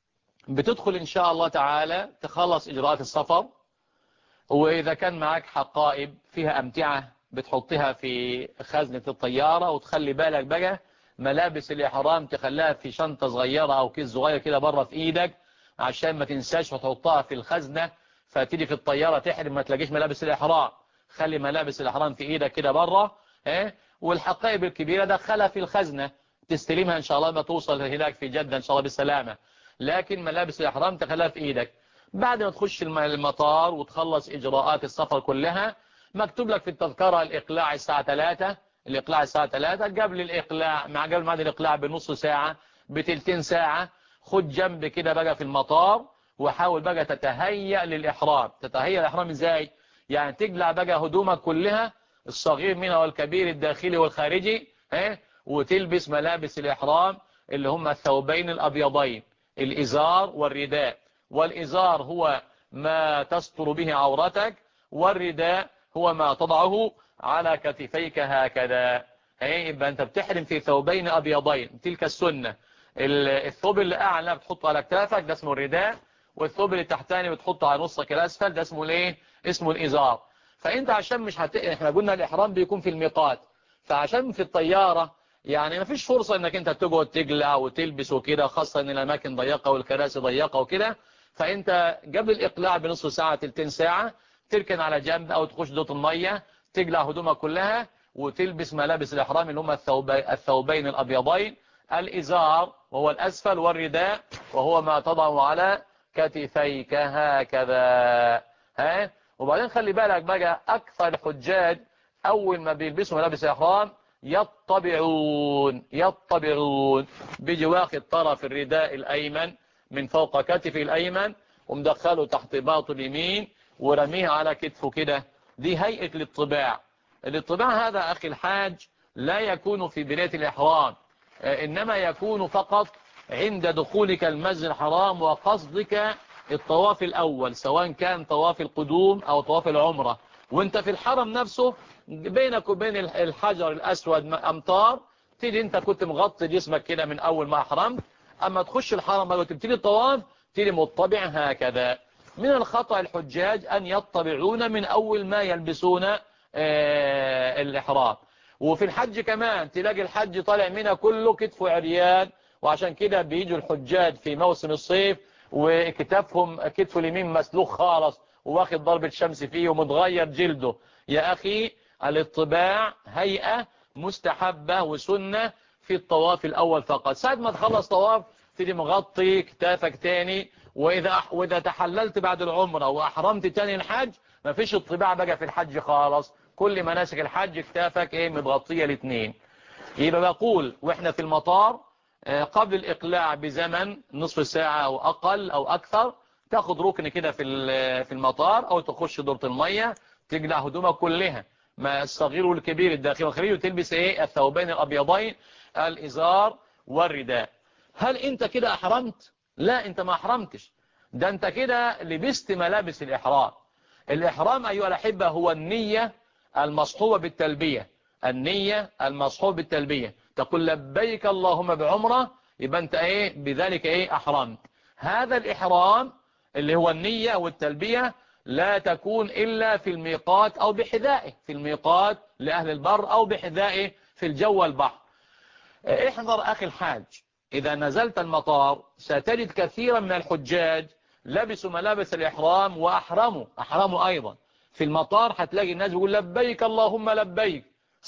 بتدخل إن شاء الله تعالى تخلص إجراءات السفر، وإذا كان معك حقائب فيها أمتعة بتحطها في خزنة الطيارة، وتخلي بالك بقى ملابس الإحرام تخليها في شنطة صغيرة أو كيس صغير كده بره في إيدك عشان ما تنساش وتحطها في الخزنة، فتيجي في الطيارة تحرم ما تلاقيش ملابس الإحرام. خلي ملابس الإحرام في إيدك كده بره، والحقائب الكبيرة دخلها في الخزنة تستلمها إن شاء الله ما توصل هناك في جدة إن شاء الله بالسلامة، لكن ملابس الإحرام تخليها في إيدك. بعد ما تخش المطار وتخلص إجراءات السفر كلها مكتوب لك في التذكرة الإقلاع الساعة 3، الإقلاع الساعة 3. قبل الإقلاع قبل ما الإقلاع بنص ساعة بتلتين ساعة خد جنب كده بقى في المطار، وحاول بقى تتهيأ للإحرام. تتهيأ للإحرام إزاي؟ يعني تقلع بقى هدومك كلها الصغير منها والكبير الداخلي والخارجي، وتلبس ملابس الإحرام اللي هم الثوبين الأبيضين، الإزار والرداء. والإزار هو ما تستر به عورتك، والرداء هو ما تضعه على كتفيك هكذا. يبقى أنت بتحرم في ثوبين أبيضين، تلك السنة. الثوب اللي أعلى بتحطه على كتافك ده اسمه الرداء، والثوب اللي تحتاني بتحطه على نصك الأسفل ده اسمه الايه؟ اسمه الإزار. فأنت عشان مش احنا قلنا الإحرام بيكون في الميقات، فعشان في الطيارة يعني ما فيش فرصة انك انت تقعد تقلع وتلبس وكده، خاصة ان الاماكن ضيقة والكراسي ضيقة وكده. فانت قبل الاقلاع بنصف ساعة تلتين ساعة تركن على جنب او تخش دوت المية، تقلع هدومك كلها وتلبس ملابس الاحرام اللي هم الثوبين الابيضين، الازار وهو الاسفل، والرداء وهو ما تضع على كتفيك هكذا. وبعدين خلي بالك بقى اكثر الحجاج اول ما بيلبسوا ملابس الاحرام يطبعون بيجي واخد طرف الرداء الأيمن من فوق كتفه الأيمن ومدخله تحت باطه اليمين ورميه على كتفه كده دي هيئة الاطباع. الاطباع هذا أخي الحاج لا يكون في بداية الإحرام، إنما يكون فقط عند دخولك المسجد الحرام وقصدك الطواف الأول، سواء كان طواف القدوم أو طواف العمرة، وانت في الحرم نفسه بينك وبين الحجر الأسود أمتار، تيجي انت كنت مغطي جسمك كده من أول ما أحرمت، أما تخش الحرم وتبتدي الطواف تيجي مطبع هكذا. من الخطأ الحجاج أن يطبعون من أول ما يلبسون الإحرام. وفي الحج كمان تلاقي الحج طالع منها كله كتف عريان، وعشان كده بيجوا الحجاج في موسم الصيف وكتفهم كتف اليمين مسلوخ خالص وواخد ضربة شمس فيه ومتغير جلده. يا أخي الاطباع هيئة مستحبة وسنة في الطواف الأول فقط. ساعة ما تخلص طواف تيجي مغطي كتافك تاني، وإذا تحللت بعد العمرة وأحرمت تاني الحج مفيش اطباع بقى في الحج خالص، كل مناسك الحج كتافك متغطية الاثنين. يبقى بقول واحنا في المطار قبل الإقلاع بزمن نصف ساعة أو أقل أو أكثر، تاخد ركن كده في المطار أو تخش دورة المية، تقلع هدومك كلها، ما الصغير والكبير الداخل والخارجي، وتلبس الثوبين الأبيضين الإزار والرداء. هل أنت كده أحرمت؟ لا، أنت ما أحرمتش، ده أنت كده لبست ملابس الإحرام. الإحرام أيها الأحبة هو النية المصحوبة بالتلبية، النية المصحوبة بالتلبية، تقول لبيك اللهم بعمرة، يبقى أنت بذلك أحرمت. هذا الإحرام اللي هو النية والتلبية لا تكون إلا في الميقات أو بحذائه، في الميقات لأهل البر أو بحذائه في الجو والبحر. احذر أخي الحاج، إذا نزلت المطار ستجد كثيرا من الحجاج لبسوا ملابس الإحرام وأحرموا أيضا. في المطار هتلاقي الناس بيقول لبيك اللهم لبيك،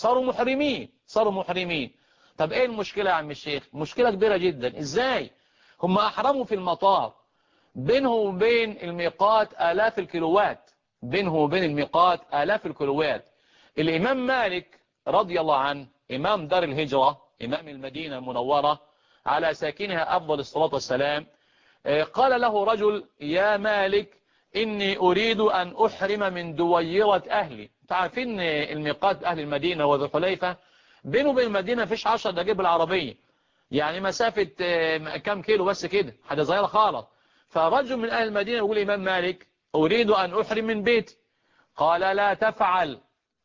صاروا محرمين. طب ايه المشكلة يا عم الشيخ؟ مشكلة كبيرة جدا. ازاي هم أحرموا في المطار؟ بينه وبين الميقات آلاف الكيلوات، بينه وبين الميقات آلاف الكيلوات. الإمام مالك رضي الله عنه إمام دار الهجرة، إمام المدينة المنورة على ساكنها أفضل الصلاة والسلام، قال له رجل يا مالك إني أريد أن أحرم من دويرة أهلي. تعرفين الميقات أهل المدينة وذو حليفة بينه وبين المدينة فيش 10 دقائق بالعربية، يعني مسافة كم كيلو بس كده، حاجة صغيرة خالص. فرجل من أهل المدينة يقول الإمام مالك أريد أن أحرم من بيتي. قال لا تفعل،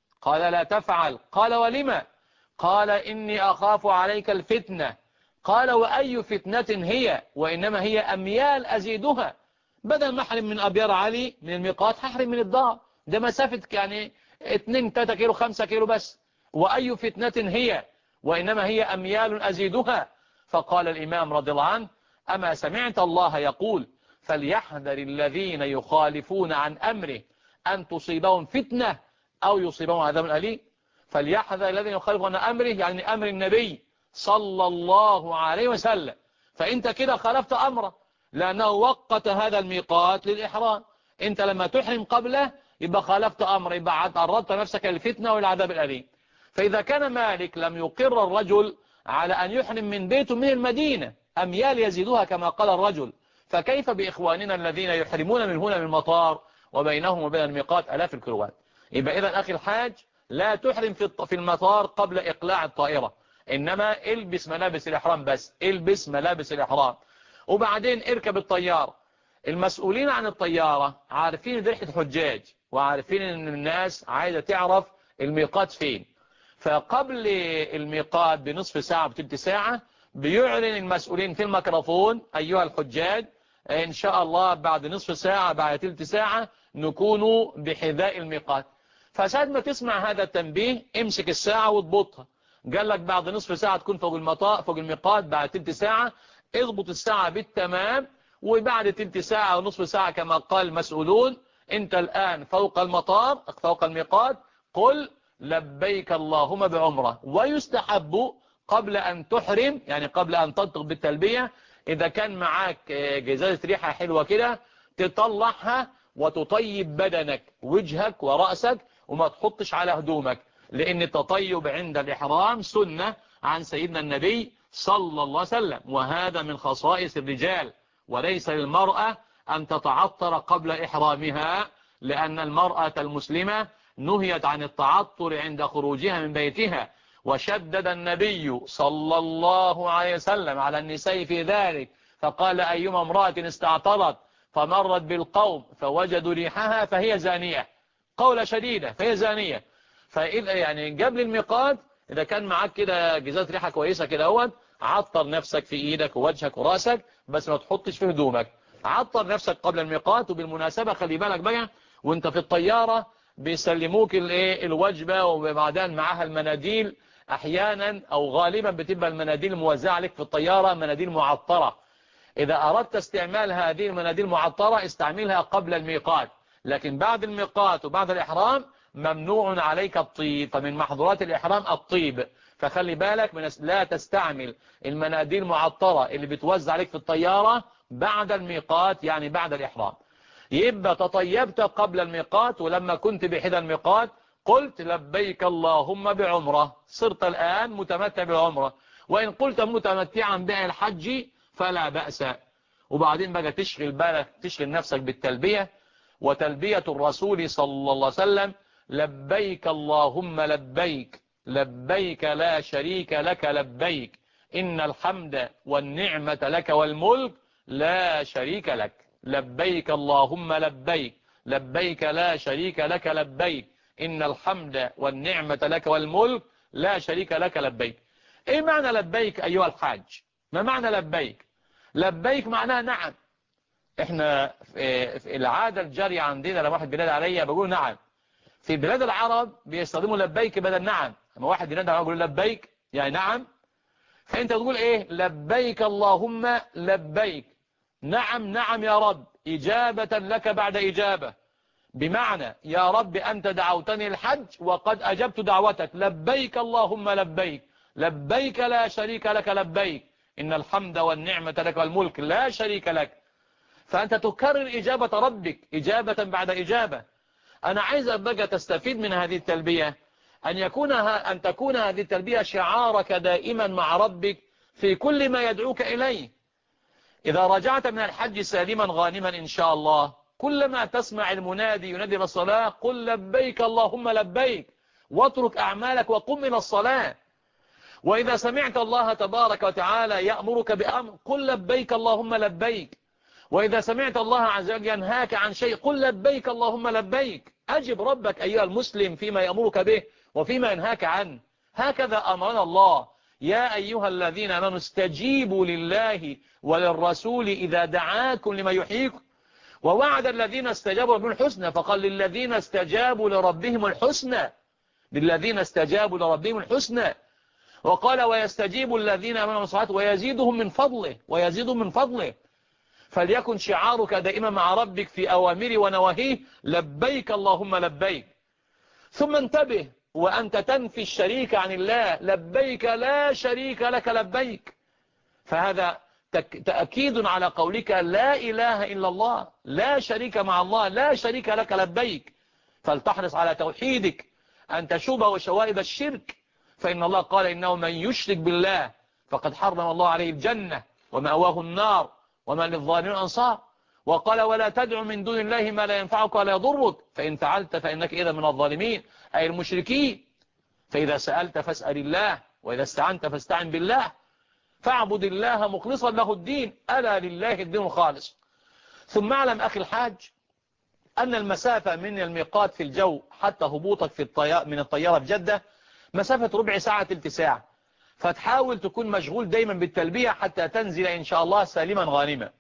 قال ولما؟ قال إني أخاف عليك الفتنة. قال وأي فتنة هي؟ وإنما هي أميال أزيدها، بدل ما أحرم من أبيار علي من الميقات هحرم من الدار، ده مسافة يعني 2-3 كيلو 5 كيلو بس. وأي فتنة هي؟ وإنما هي أميال أزيدها. فقال الإمام رضي الله عنه أما سمعت الله يقول فليحذر الذين يخالفون عن أمره أن تصيبهم فتنة أو يصيبهم عذاب أليم. فليحذر الذين يخالفون عن أمره يعني أمر النبي صلى الله عليه وسلم. فأنت كده خالفت أمره، لأنه وقت هذا الميقات للإحرام. أنت لما تحرم قبله يبقى خالفت أمره، يبقى عرضت نفسك للفتنة والعذاب الأليم. فإذا كان مالك لم يقر الرجل على أن يحرم من بيته من المدينة أميال يزيدها كما قال الرجل، فكيف بإخواننا الذين يحرمون من هنا من المطار وبينهم وبين الميقات آلاف الكيلوات؟ يبقى إذا أخي الحاج لا تحرم في المطار قبل إقلاع الطائرة، إنما البس ملابس الإحرام، بس البس ملابس الإحرام وبعدين اركب الطيارة. المسؤولين عن الطيارة عارفين رحلة الحجاج وعارفين ان الناس عايزة تعرف الميقات فين، فقبل الميقات بنصف ساعة بتلت ساعة بيعلن المسؤولين في الميكروفون أيها الحجاج إن شاء الله بعد نصف ساعة بعد تلت ساعة نكون بحذاء الميقات. فساعة ما تسمع هذا التنبيه امسك الساعة واضبطها، قال لك بعد نصف ساعة تكون فوق الميقات، بعد تلت ساعة اضبط الساعة بالتمام، وبعد تلت ساعة ونصف ساعة كما قال المسؤولون انت الآن فوق المطار فوق الميقات قل لبيك اللهم بعمرة. ويستحب قبل أن تحرم يعني قبل أن تنطق بالتلبية إذا كان معاك جزازة ريحة حلوة كده تطلعها وتطيب بدنك وجهك ورأسك وما تحطش على هدومك، لأن التطيب عند الإحرام سنة عن سيدنا النبي صلى الله عليه وسلم، وهذا من خصائص الرجال، وليس للمرأة أن تتعطر قبل إحرامها، لأن المرأة المسلمة نهيت عن التعطر عند خروجها من بيتها، وشدد النبي صلى الله عليه وسلم على النساء في ذلك، فقال أيما امرأة استعطرت فمرت بالقوم فوجدوا ريحها فهي زانية، قولة شديدة، فهي زانية. فإذا يعني قبل الميقات إذا كان معاك كده جزات ريحة كويسة كده اهوت، عطر نفسك في إيدك ووجهك وراسك، بس ما تحطش في هدومك، عطر نفسك قبل الميقات. وبالمناسبة خلي بالك بقى وانت في الطيارة بيسلموك الوجبة وبعدين معاها المناديل، احيانا او غالبا بتبقى المناديل موزعة لك في الطيارة مناديل معطرة. اذا اردت استعمال هذه المناديل المعطرة استعملها قبل الميقات، لكن بعد الميقات وبعد الاحرام ممنوع عليك الطيب، فمن محظورات الاحرام الطيب. فخلي بالك من لا تستعمل المناديل المعطرة اللي بتوزع عليك في الطيارة بعد الميقات، يعني بعد الإحرام. يبقى تطيبت قبل الميقات، ولما كنت بحدى الميقات قلت لبيك اللهم بعمرة، صرت الآن متمتع بالعمرة. وإن قلت متمتعا بالحج فلا بأس. وبعدين بقى تشغل بالك، تشغل نفسك بالتلبية، وتلبية الرسول صلى الله عليه وسلم لبيك اللهم لبيك، لبيك لا شريك لك لبيك، إن الحمد والنعمة لك والملك لا شريك لك. لبيك اللهم لبيك، لبيك لا شريك لك لبيك، إن الحمد والنعمة لك والملك لا شريك لك لبيك. إيه معنى لبيك أيها الحاج؟ ما معنى لبيك؟ لبيك معناها نعم. احنا في العادة الجارية عندنا لما واحد بينادي عليا بقول نعم. في بلاد العرب بيستخدموا لبيك بدل نعم، لما واحد ينادي عليا بيقول لبيك يعني نعم. فانت تقول ايه؟ لبيك اللهم لبيك، نعم نعم يا رب، إجابة لك بعد إجابة، بمعنى يا رب أنت دعوتني الحج وقد أجبت دعوتك، لبيك اللهم لبيك، لبيك لا شريك لك لبيك، إن الحمد والنعمة لك والملك لا شريك لك. فأنت تكرر إجابة ربك إجابة بعد إجابة. أنا عايز أبقى تستفيد من هذه التلبية، أن تكون هذه التلبية شعارك دائما مع ربك في كل ما يدعوك إليه. إذا رجعت من الحج سالما غانما إن شاء الله، كلما تسمع المنادي ينادي بالصلاة قل لبيك اللهم لبيك، واترك أعمالك وقم إلى الصلاة. وإذا سمعت الله تبارك وتعالى يأمرك بأمر قل لبيك اللهم لبيك. وإذا سمعت الله عز وجل ينهاك عن شيء قل لبيك اللهم لبيك. أجب ربك أيها المسلم فيما يأمرك به وفيما ينهاك عنه. هكذا أمرنا الله: يا أيها الذين آمنوا استجيبوا لله وللرسول إذا دعاكم لما يحييكم. ووعد الذين استجابوا ربهم الحسنى، فقال للذين استجابوا لربهم الحسنى، للذين استجابوا لربهم الحسنى. وقال ويستجيب الذين آمنوا بالصلاة ويزيدهم من فضله، ويزيدهم من فضله. فليكن شعارك دائما مع ربك في أوامره ونواهيه لبيك اللهم لبيك. ثم انتبه وأنت تنفي الشريك عن الله، لبيك لا شريك لك لبيك. فهذا تأكيد على قولك لا إله إلا الله، لا شريك مع الله، لا شريك لك لبيك. فلتحرص على توحيدك أن تشوب وشوائب الشرك، فإن الله قال إنه من يشرك بالله فقد حرم الله عليه الجنة ومأواه النار وما للظالمين أنصار. وقال ولا تدع من دون الله ما لا ينفعك ولا يضرك، فإن فعلت فإنك إذا من الظالمين أي المشركين. فإذا سألت فاسأل الله، وإذا استعنت فاستعن بالله، فاعبد الله مخلصا له الدين، ألا لله الدين الخالص. ثم اعلم أخي الحاج أن المسافة من الميقات في الجو حتى هبوطك من الطيارة في جدة مسافة ربع ساعة تلت ساعة، فتحاول تكون مشغول دايما بالتلبية حتى تنزل إن شاء الله سالما غانما،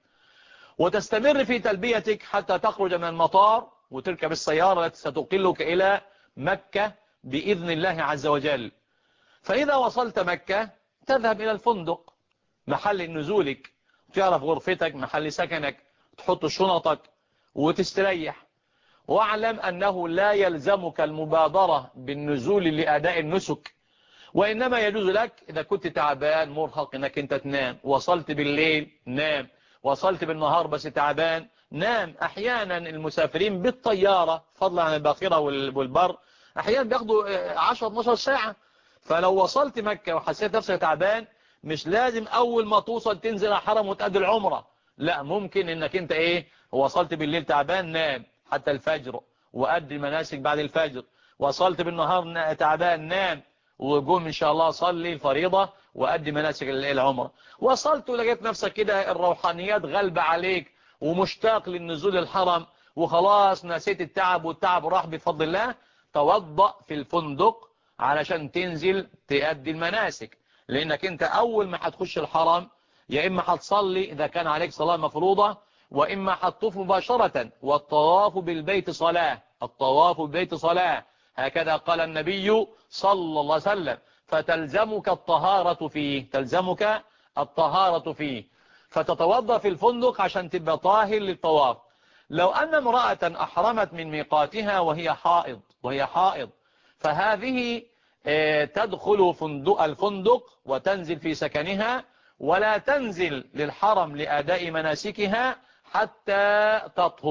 وتستمر في تلبيتك حتى تخرج من المطار وتركب السيارة التي ستقلك إلى مكة بإذن الله عز وجل. فإذا وصلت مكة تذهب إلى الفندق محل نزولك، تعرف غرفتك محل سكنك، تحط شنطك وتستريح. واعلم أنه لا يلزمك المبادرة بالنزول لأداء النسك، وإنما يجوز لك إذا كنت تعبان مرهق أنك أنت تنام، وصلت بالليل نام، وصلت بالنهار بس تعبان نام. أحيانا المسافرين بالطيارة فضلا عن الباخرة والبر أحيانا بياخدوا 10-12 ساعة. فلو وصلت مكة وحسيت نفسك تعبان مش لازم أول ما توصل تنزل الحرم وتأدي العمرة، لا، ممكن إنك أنت وصلت بالليل تعبان نام حتى الفجر وأدي المناسك بعد الفجر، وصلت بالنهار تعبان نام، وقوم إن شاء الله صلي الفريضة وأدي مناسك العمرة. وصلت ولقيت نفسك كده الروحانيات غلبة عليك ومشتاق للنزول الحرم وخلاص نسيت التعب والتعب راح بفضل الله، توضأ في الفندق علشان تنزل تأدي المناسك. لأنك أنت أول ما هتخش الحرم يا إما هتصلي إذا كان عليك صلاة مفروضة، وإما هتطوف مباشرة، والطواف بالبيت صلاة، الطواف بالبيت صلاة، هكذا قال النبي صلى الله عليه وسلم. فتلزمك الطهارة فيه، تلزمك الطهارة فيه، فتتوضأ في الفندق عشان تبقى طاهر للطواف. لو أن امرأة أحرمت من ميقاتها وهي حائض فهذه تدخل الفندق وتنزل في سكنها، ولا تنزل للحرم لأداء مناسكها حتى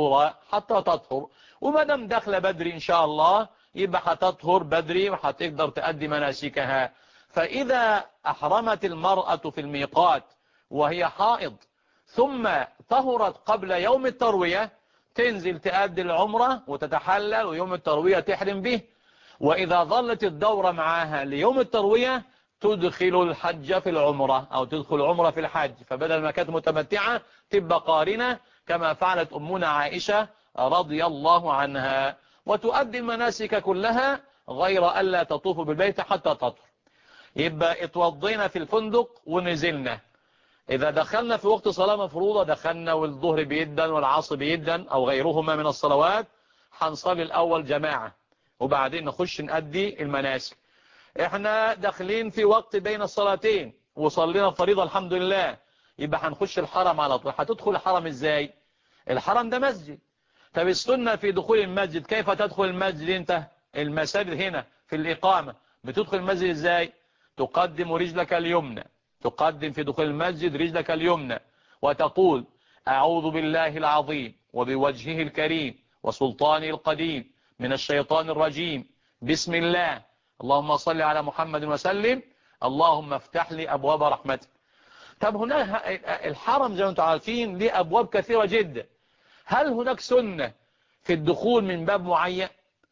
تطهر. وما دام داخله بدري إن شاء الله يبقى هتطهر بدري وهتقدر تأدي مناسكها. فإذا أحرمت المرأة في الميقات وهي حائض ثم طهرت قبل يوم التروية تنزل تأدي العمرة وتتحلل ويوم التروية تحرم به. وإذا ظلت الدورة معها ليوم التروية تدخل الحج في العمرة أو تدخل عمرة في الحج، فبدل ما كانت متمتعة تبقى قارنة كما فعلت أمنا عائشة رضي الله عنها، وتؤدي المناسك كلها غير ألا تطوف بالبيت حتى تطهر. يبقى اتوضينا في الفندق ونزلنا، إذا دخلنا في وقت صلاة مفروضة دخلنا والظهر بيدن والعصر بيدن أو غيرهما من الصلوات، هنصلي الأول جماعة وبعدين نخش نأدي المناسك. احنا داخلين في وقت بين الصلاتين وصلينا الفريضة الحمد لله، يبقى هنخش الحرم على طول. هتدخل الحرم ازاي؟ الحرم ده مسجد. طب السنة في دخول المسجد، كيف تدخل المسجد انت؟ المساجد هنا في الإقامة بتدخل المسجد ازاي؟ تقدم رجلك اليمنى، تقدم في دخول المسجد رجلك اليمنى وتقول أعوذ بالله العظيم وبوجهه الكريم وسلطانه القديم من الشيطان الرجيم، بسم الله، اللهم صل على محمد وسلم، اللهم افتح لي أبواب رحمتك. طب هناك الحرم زي ما انتم عارفين ليه أبواب كثيرة جدا. هل هناك سنة في الدخول من باب معين؟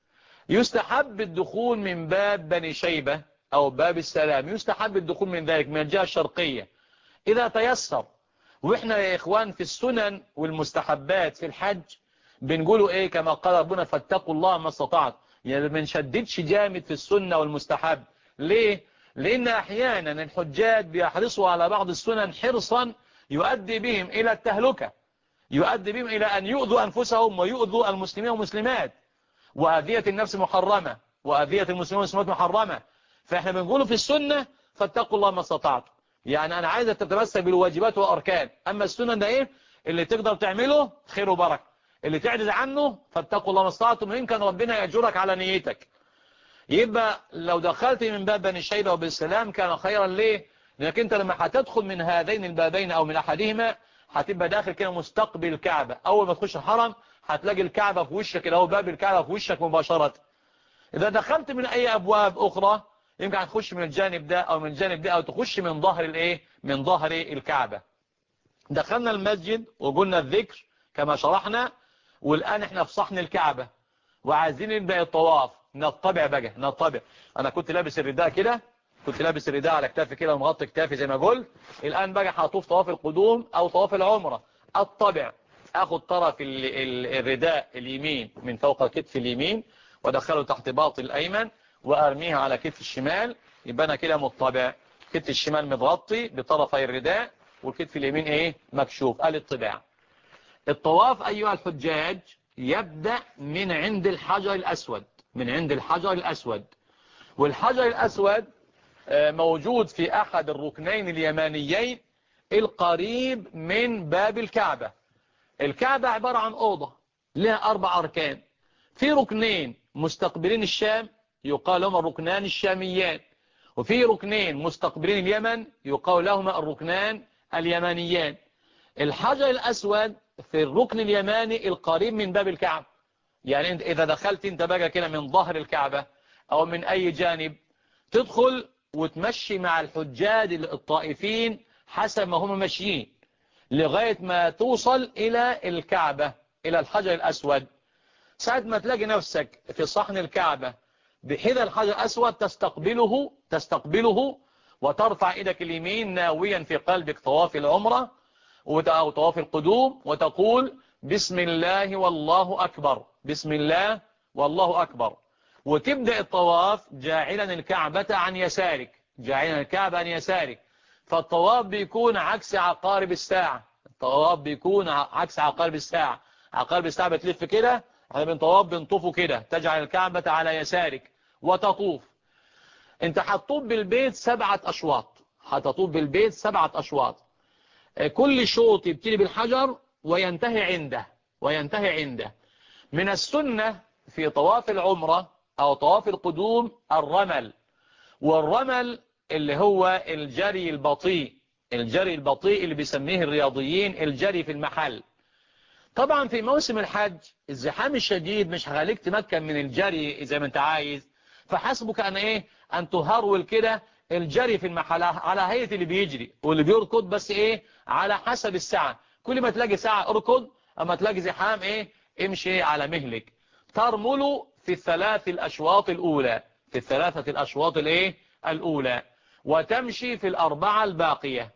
يستحب الدخول من باب بني شيبة أو باب السلام، يستحب الدخول من ذلك من الجهة الشرقية إذا تيسر. وإحنا يا إخوان في السنن والمستحبات في الحج بنقولوا إيه كما قال ربنا فاتقوا الله ما استطعت، يعني ما نشددش جامد في السنة والمستحب. ليه؟ لأن أحيانا الحجاج بيحرصوا على بعض السنن حرصا يؤدي بهم إلى التهلكة، يؤدي بهم إلى أن يؤذوا أنفسهم ويؤذوا المسلمين والمسلمات، وأذية النفس محرمة وأذية المسلمين والمسلمات محرمة. فإحنا بنقول في السنة فاتقوا الله ما استطعتم، يعني أنا عايزة تتمسك بالواجبات والأركان. أما السنة ده إيه؟ اللي تقدر تعمله خير وبركة، اللي تعجز عنه فاتقوا الله ما استطعتم إن كان ربنا يأجرك على نيتك. يبقى لو دخلت من باب بني شيبة وبالسلام كان خيرا. ليه؟ لأنك أنت لما هتدخل من هذين البابين أو من أحدهما هتبقى داخل كده مستقبل الكعبة. أول ما تخش الحرم هتلاقي الكعبة في وشك كده، هو باب الكعبة في وشك مباشرة. إذا دخلت من أي أبواب أخرى يمكن هتخش من الجانب ده أو من الجانب ده أو تخش من ظهر الإيه؟ من ظهر الكعبة. دخلنا المسجد وقلنا الذكر كما شرحنا، والآن احنا في صحن الكعبة وعايزين نبدأ الطواف. نطبع بقى، نطبع. أنا كنت لابس الرداء كده، كنت لابس الرداء على كتافي كده ومغطي كتافي زي ما قلت. الآن بقى هطوف طواف القدوم أو طواف العمرة. الطبع أخذ طرف الرداء اليمين من فوق كتف اليمين ودخله تحت باطن الأيمن وأرميها على كتف الشمال، يبقى أنا كده مطبع. كتف الشمال متغطي بطرفي الرداء والكتف اليمين إيه؟ مكشوف. قال الطباع. الطواف أيها الحجاج يبدأ من عند الحجر الأسود، من عند الحجر الأسود. والحجر الأسود موجود في أحد الركنين اليمانيين القريب من باب الكعبة. الكعبة عبارة عن أوضة لها 4 أركان، في ركنين مستقبلين الشام يقال لهم الركنان الشاميان، وفي ركنين مستقبلين اليمن يقال لهما الركنان اليمانيان. الحجر الأسود في الركن اليماني القريب من باب الكعبة، يعني إذا دخلت انت بقى كده من ظهر الكعبة أو من أي جانب تدخل وتمشي مع الحجاج الطائفين حسب ما هم ماشيين لغاية ما توصل إلى الكعبة، إلى الحجر الأسود. ساعة ما تلاقي نفسك في صحن الكعبة بحذا الحجر الأسود تستقبله وترفع إيدك اليمين ناويا في قلبك طواف العمرة أو طواف القدوم، وتقول بسم الله والله أكبر، بسم الله والله أكبر، وتبدأ الطواف جاعلا الكعبة عن يسارك، جاعلا الكعبة عن يسارك. فالطواف بيكون عكس عقارب الساعة، الطواف بيكون عكس عقارب الساعة. عقارب الساعة بتلف كده، احنا بنطوفه كده، تجعل الكعبة على يسارك وتطوف. انت هتطوف بالبيت 7 أشواط، هتطوف بالبيت 7 أشواط. كل شوط يبتدي بالحجر وينتهي عنده. من السنة في طواف العمرة أو طواف القدوم الرمل، والرمل اللي هو الجري البطيء، الجري البطيء اللي بيسميه الرياضيين الجري في المحل. طبعا في موسم الحج الزحام الشديد مش هخليك تمكن من الجري زي ما انت عايز، فحسبك ان تهرول كده الجري في المحل على هيئة اللي بيجري واللي بيركض، بس على حسب الساعة. كل ما تلاقي ساعة اركض، اما تلاقي زحام امشي على مهلك. ترمل في الثلاث الاشواط الاولى، في الثلاثة الاشواط الاولى، وتمشي في الاربعة الباقية،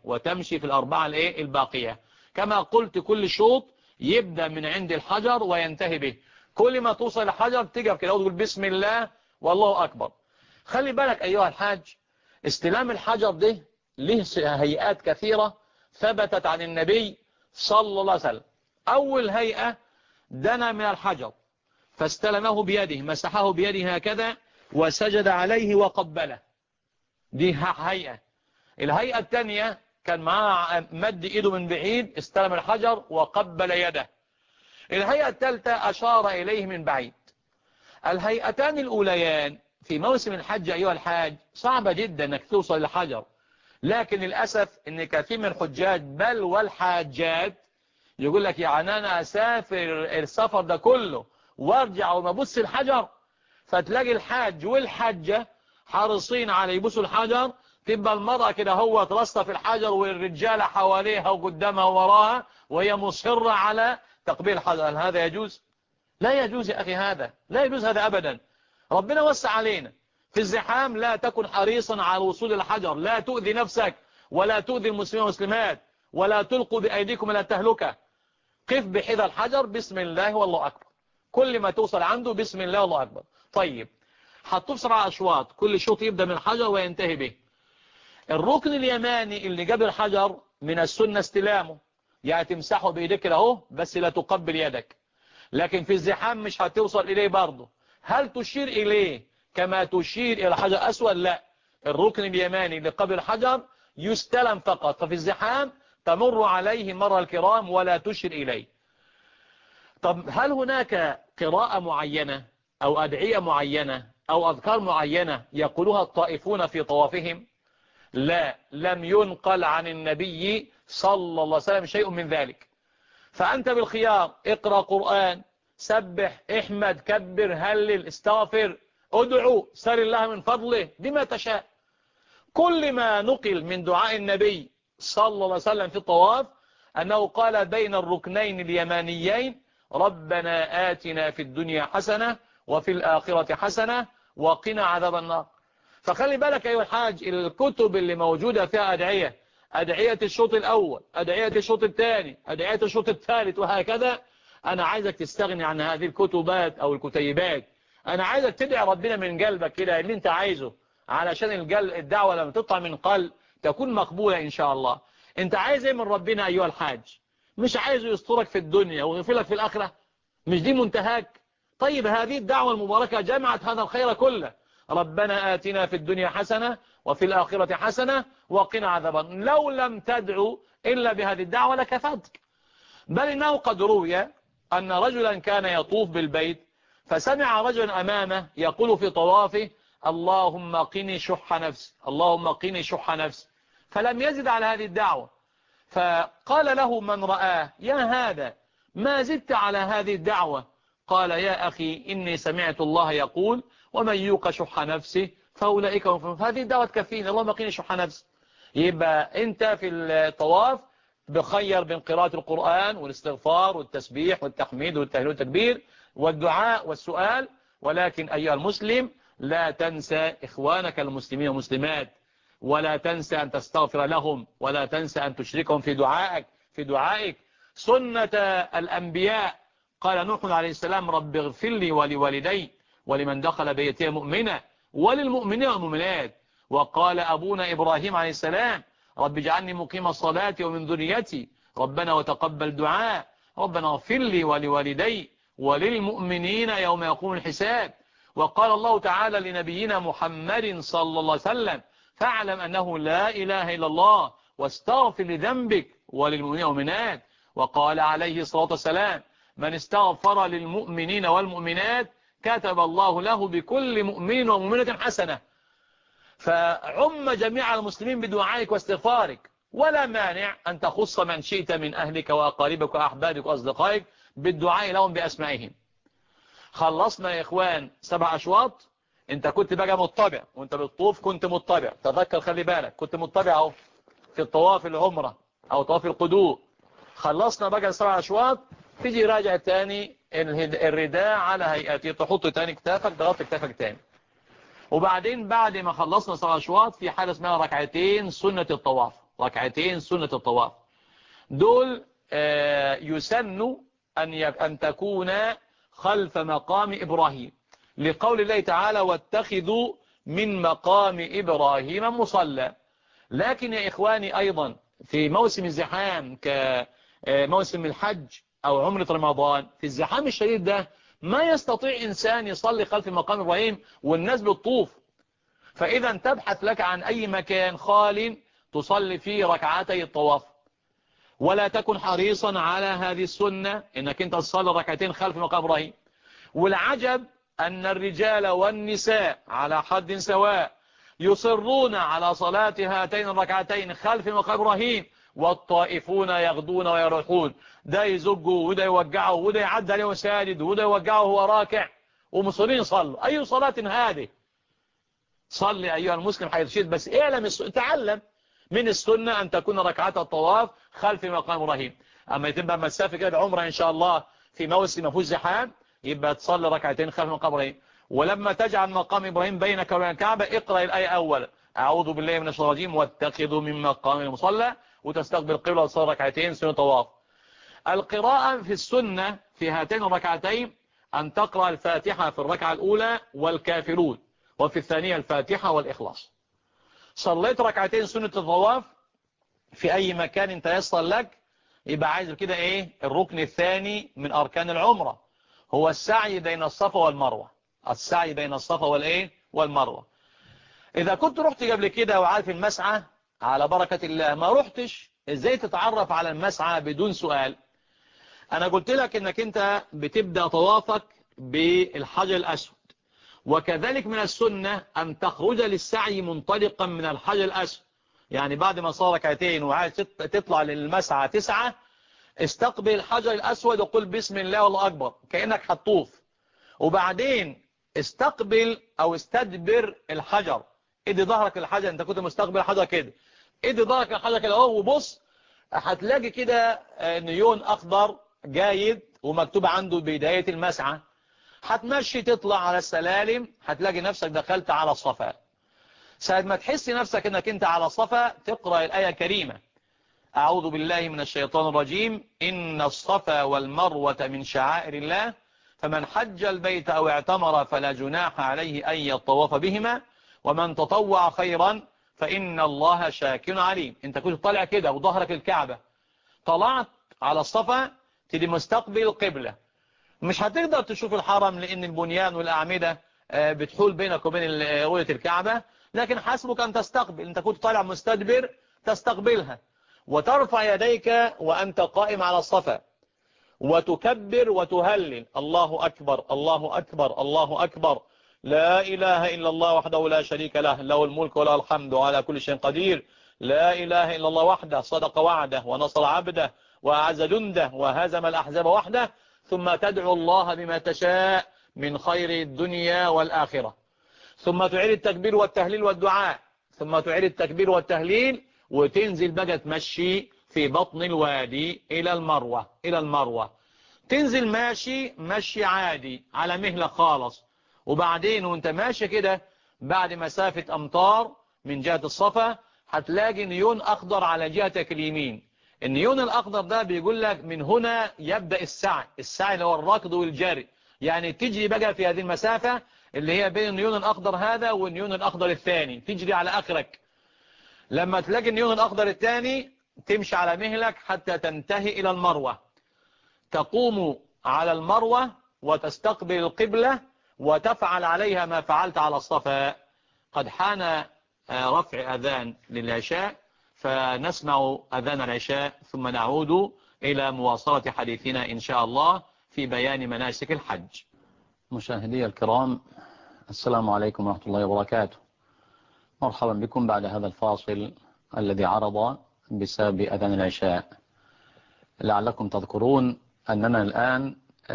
الباقية. كما قلت كل شوط يبدأ من عند الحجر وينتهي به. كل ما توصل الحجر تقف كده وتقول بسم الله والله أكبر. خلي بالك أيها الحاج، استلام الحجر ده له هيئات كثيرة ثبتت عن النبي صلى الله عليه وسلم. أول هيئة دنا من الحجر فاستلمه بيده، مسحه بيده هكذا وسجد عليه وقبله، دي هيئة. الهيئة الثانية كان معاه مد ايده من بعيد، استلم الحجر وقبل يده. الهيئة الثالثة أشار إليه من بعيد. الهيئتان الأوليان في موسم الحج أيها الحاج صعبة جدا أنك توصل للحجر، لكن للأسف أن كثير من الحجاج بل والحاجات يقول لك يعني أنا أسافر السفر ده كله وارجع وما بص الحجر، فتلاقي الحاج والحجة حريصين على يبصوا الحجر، تبقى المرأة كده هو ترصة في الحجر والرجال حواليها وقدامها ووراها وهي مصرة على تقبيل الحجر. هل هذا يجوز؟ لا يجوز يا أخي، هذا لا يجوز هذا أبدا. ربنا وسع علينا في الزحام، لا تكن حريصا على وصول الحجر، لا تؤذي نفسك ولا تؤذي المسلمين والمسلمات، ولا تلقوا بأيديكم إلى التهلكة. قف بحذا الحجر بسم الله والله أكبر، كل ما توصل عنده بسم الله والله أكبر. طيب هتطوف 7 أشواط، كل شوط يبدأ من الحجر وينتهي به. الركن اليماني اللي قبل الحجر من السنة استلامه، يعني تمسحه بإيديك اهو بس لا تقبل يدك، لكن في الزحام مش هتوصل إليه برضه. هل تشير إليه كما تشير إلى حجر أسود؟ لا، الركن اليماني اللي قبل الحجر يستلم فقط، ففي الزحام تمر عليه مر الكرام ولا تشير إليه. طب هل هناك قراءة معينة أو أدعية معينة أو أذكار معينة يقولها الطائفون في طوافهم؟ لا، لم ينقل عن النبي صلى الله عليه وسلم شيء من ذلك. فأنت بالخيار، اقرأ قرآن، سبح، احمد، كبر، هلل، استغفر، ادعو، سل الله من فضله، بما تشاء. كل ما نقل من دعاء النبي صلى الله عليه وسلم في الطواف أنه قال بين الركنين اليمانيين ربنا آتنا في الدنيا حسنة وفي الآخرة حسنة وقنا عذاب النار. فخلي بالك أيها الحاج، الكتب اللي موجودة فيها أدعية، أدعية الشوط الأول، أدعية الشوط الثاني، أدعية الشوط الثالث وهكذا، أنا عايزك تستغني عن هذه الكتبات أو الكتيبات. أنا عايزك تدعي ربنا من قلبك كده اللي أنت عايزه، علشان الدعوة لما تطلع من قلب تكون مقبولة إن شاء الله. أنت عايز إيه من ربنا أيها الحاج؟ مش عايزه يسترك في الدنيا ويغفر لك في الآخرة؟ مش دي منتهاك؟ طيب هذه الدعوة المباركة جمعت هذا الخير كله، ربنا آتنا في الدنيا حسنة وفي الآخرة حسنة وقنا عذاب النار. لو لم تدعو إلا بهذه الدعوة لكفتك. بل إنه قد روي أن رجلا كان يطوف بالبيت فسمع رجلا أمامه يقول في طوافه اللهم قني شح نفسي، اللهم قني شح نفسي، فلم يزد على هذه الدعوة. فقال له من رآه يا هذا ما زدت على هذه الدعوة؟ قال يا أخي إني سمعت الله يقول ومن يوق شح نفسه فأولئك هم المفلحون. هذه الدعوة تكفيني، اللهم قني شح نفسي. يبقى أنت في الطواف بخير بين قراءة القرآن والاستغفار والتسبيح والتحميد والتهليل والتكبير والدعاء والسؤال، ولكن أيها المسلم لا تنسى إخوانك المسلمين والمسلمات، ولا تنسى أن تستغفر لهم، ولا تنسى أن تشركهم في دعائك سنة الأنبياء. قال نوح عليه السلام: رب اغفر لي ولوالدي ولمن دخل بيتي مؤمنا وللمؤمنين والمؤمنات. وقال أبونا إبراهيم عليه السلام: رب اجعلني مقيم الصلاة ومن ذريتي ربنا وتقبل دعاء، ربنا اغفر لي ولوالدي وللمؤمنين يوم يقوم الحساب. وقال الله تعالى لنبينا محمد صلى الله عليه وسلم: فاعلم أنه لا إله إلا الله واستغفر لذنبك وللمؤمنين والمؤمنات. وقال عليه الصلاة والسلام: من استغفر للمؤمنين والمؤمنات كتب الله له بكل مؤمن ومؤمنة حسنة. فعم جميع المسلمين بدعائك واستغفارك، ولا مانع أن تخص من شئت من أهلك وأقاربك وأحبابك وأصدقائك بالدعاء لهم بأسمائهم. خلصنا يا إخوان 7 أشواط. انت كنت بقى متبع وانت بالطوف، كنت متبع، تذكر خلي بالك كنت متبع اهو في الطواف العمرة او طواف القدوم. خلصنا بقى 7 أشواط، تيجي راجع تاني الرداء على هيئته، تحط تاني كتافك، تغطي كتافك تاني. وبعدين بعد ما خلصنا 7 أشواط في حاجة اسمها ركعتين سنة الطواف. ركعتين سنة الطواف دول يسن أن تكون خلف مقام إبراهيم، لقول الله تعالى: واتخذوا من مقام إبراهيم مصلى. لكن يا إخواني أيضا في موسم الزحام كموسم الحج أو عمرة رمضان، في الزحام الشديد ده ما يستطيع إنسان يصلي خلف مقام إبراهيم والناس بالطوف. فإذا تبحث لك عن أي مكان خال تصلي فيه ركعتي الطواف، ولا تكن حريصا على هذه السنة إنك أنت تصلي ركعتين خلف مقام إبراهيم. والعجب أن الرجال والنساء على حد سواء يصرون على صلاة هاتين الركعتين خلف مقام إبراهيم، والطائفون يغدون ويروحون، ده يزقوا وده يوقعه وده يعد عليه وساجد وده يوقعه وهو راكع، ومصرين صلوا. أي صلاة هذه؟ صلي أيها المسلم حيث شئت، بس تعلم من السنة أن تكون ركعات الطواف خلف مقام إبراهيم. أما تبقى مسافة كده العمرة إن شاء الله في موسم ما فيهوش زحام، يبقى تصلي ركعتين خلف مقام إبراهيم. ولما تجعل مقام إبراهيم بينك وبين الكعبة، اقرأ الآية أولا: أعوذ بالله من الشيطان الرجيم واتخذوا من مقام المصلى، وتستقبل القبلة وتصلي ركعتين سنة طواف. القراءة في السنة في هاتين الركعتين أن تقرأ الفاتحة في الركعة الأولى والكافرون، وفي الثانية الفاتحة والإخلاص. صليت ركعتين سنة الطواف في أي مكان تيسر لك، يبقى عايز كده إيه؟ الركن الثاني من أركان العمرة هو السعي بين الصفا والمروة. السعي بين الصفا والإيه؟ والمروة. إذا كنت رحت قبل كده وعارف المسعى على بركة الله، ما رحتش إزاي تتعرف على المسعى بدون سؤال؟ أنا قلت لك إنك أنت بتبدأ طوافك بالحجر الأسود، وكذلك من السنة أن تخرج للسعي منطلقا من الحجر الأسود. يعني بعد ما صار ركعتين وعايز تطلع للمسعى 9، استقبل الحجر الأسود وقل بسم الله والله أكبر كأنك هتطوف. وبعدين استقبل أو استدبر الحجر، ادي ظهرك الحجر، انت كنت مستقبل الحجر كده، ادي ظهرك الحجر كده اهو، وبص هتلاقي كده نيون أخضر جايد ومكتوب عنده بداية المسعى. هتمشي تطلع على السلالم، هتلاقي نفسك دخلت على الصفا. ساعة ما تحس نفسك انك انت على الصفا، تقرأ الآية الكريمة: أعوذ بالله من الشيطان الرجيم، إن الصفا والمروة من شعائر الله، فمن حج البيت أو اعتمر فلا جناح عليه أن يطوف بهما، ومن تطوع خيرا فإن الله شاكر عليم. انت كنت طالع كده وظهرك الكعبة، طلعت على الصفا، تدي مستقبل القبلة. مش هتقدر تشوف الحرم لأن البنيان والأعمدة بتحول بينك وبين رؤية الكعبة، لكن حسبك أن تستقبل. انت كنت طالع مستدبر، تستقبلها وترفع يديك وأنت قائم على الصفا، وتكبر وتهلل: الله أكبر الله أكبر الله أكبر، لا إله إلا الله وحده لا شريك له، له الملك وله الحمد وعلى كل شيء قدير، لا إله إلا الله وحده صدق وعده ونصر عبده وأعز جنده وهزم الأحزاب وحده. ثم تدعو الله بما تشاء من خير الدنيا والآخرة. ثم تعيد التكبير والتهليل والدعاء، ثم تعيد التكبير والتهليل، وتنزل بقى تمشي في بطن الوادي إلى المروة. تنزل ماشي عادي على مهلة خالص، وبعدين وانت ماشي كده بعد مسافة أمتار من جهة الصفا هتلاقي نيون أخضر على جهتك اليمين. النيون الأخضر ده بيقول لك من هنا يبدأ السعي اللي هو الركض والجري، يعني تجري بقى في هذه المسافة اللي هي بين النيون الأخضر هذا والنيون الأخضر الثاني، تجري على آخرك. لما تلاقي النيون الأخضر الثاني تمشي على مهلك حتى تنتهي إلى المروة، تقوم على المروة وتستقبل القبلة وتفعل عليها ما فعلت على الصفا. قد حان رفع أذان للعشاء، فنسمع أذان العشاء ثم نعود إلى مواصلة حديثنا إن شاء الله في بيان مناسك الحج. مشاهدي الكرام، السلام عليكم ورحمة الله وبركاته. مرحبا بكم بعد هذا الفاصل الذي عرض بسبب أذان العشاء. لعلكم تذكرون أننا الآن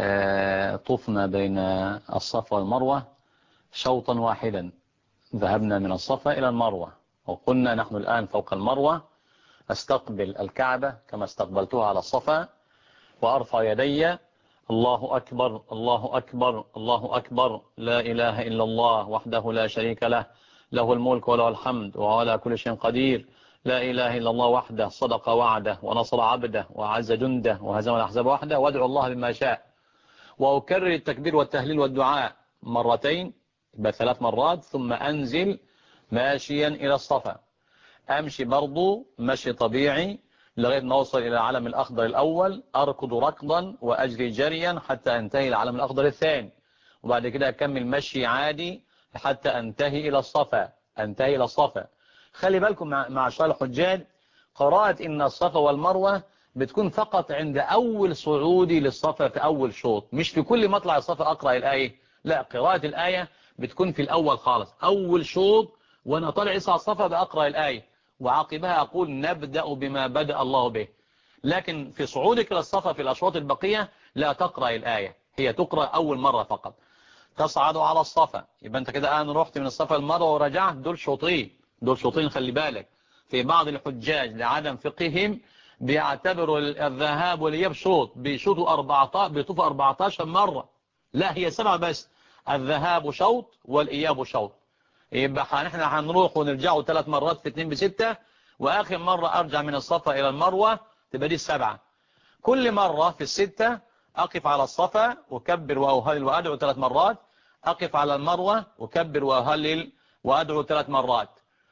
طفنا بين الصفا والمروة شوطا واحدا، ذهبنا من الصفا إلى المروة، وقلنا نحن الآن فوق المروة أستقبل الكعبة كما استقبلتها على الصفا، وأرفع يدي الله أكبر الله أكبر الله أكبر لا إله إلا الله وحده لا شريك له، له الملك وله الحمد وهو على كل شيء قدير، لا إله إلا الله وحده صدق وعده ونصر عبده وعز جنده وهزم الأحزاب وحده، وادعو الله بما شاء. وأكرر التكبير والتهليل والدعاء مرتين، ب3 مرات، ثم أنزل ماشيا إلى الصفا. أمشي برضو مشي طبيعي لغاية ما أوصل إلى العلم الأخضر الأول، أركض ركضا وأجري جريا حتى أنتهي إلى العلم الأخضر الثاني، وبعد كده أكمل مشي عادي حتى أنتهي إلى الصفا. أنتهي إلى الصفا. خلي بالكم مع شوال الحجاج، قراءة إن الصفا والمروة بتكون فقط عند أول صعودي للصفا في أول شوط، مش في كل مطلع الصفا أقرأ الآية، لا، قراءة الآية بتكون في الأول خالص، أول شوط وأنا طالع إسعى الصفا بأقرأ الآية، وعقبها أقول نبدأ بما بدأ الله به. لكن في صعودك إلى الصفا في الأشواط البقية لا تقرأ الآية، هي تقرأ أول مرة فقط. تصعد على الصفا، يبقى أنت كده الآن رحت من الصفا المروة ورجعت، دول شوطين، دول شوطين. خلي بالك في بعض الحجاج لعدم فقههم بيعتبروا الذهاب والإياب شوط، بيشوطوا 14، بيطوفوا 14 مرة، لا هي 7 بس، الذهاب شوط والإياب شوط. يبقى نحن هنروح ونرجعوا 3 مرات في 2 ب6، وآخر مرة أرجع من الصفا إلى المروة تبقى دي 7. كل مرة في ال6 أقف على الصفا وكبر وأهلل وأدعو 3 مرات، أقف على المروة وكبر وأهلل وأدعو 3 مرات.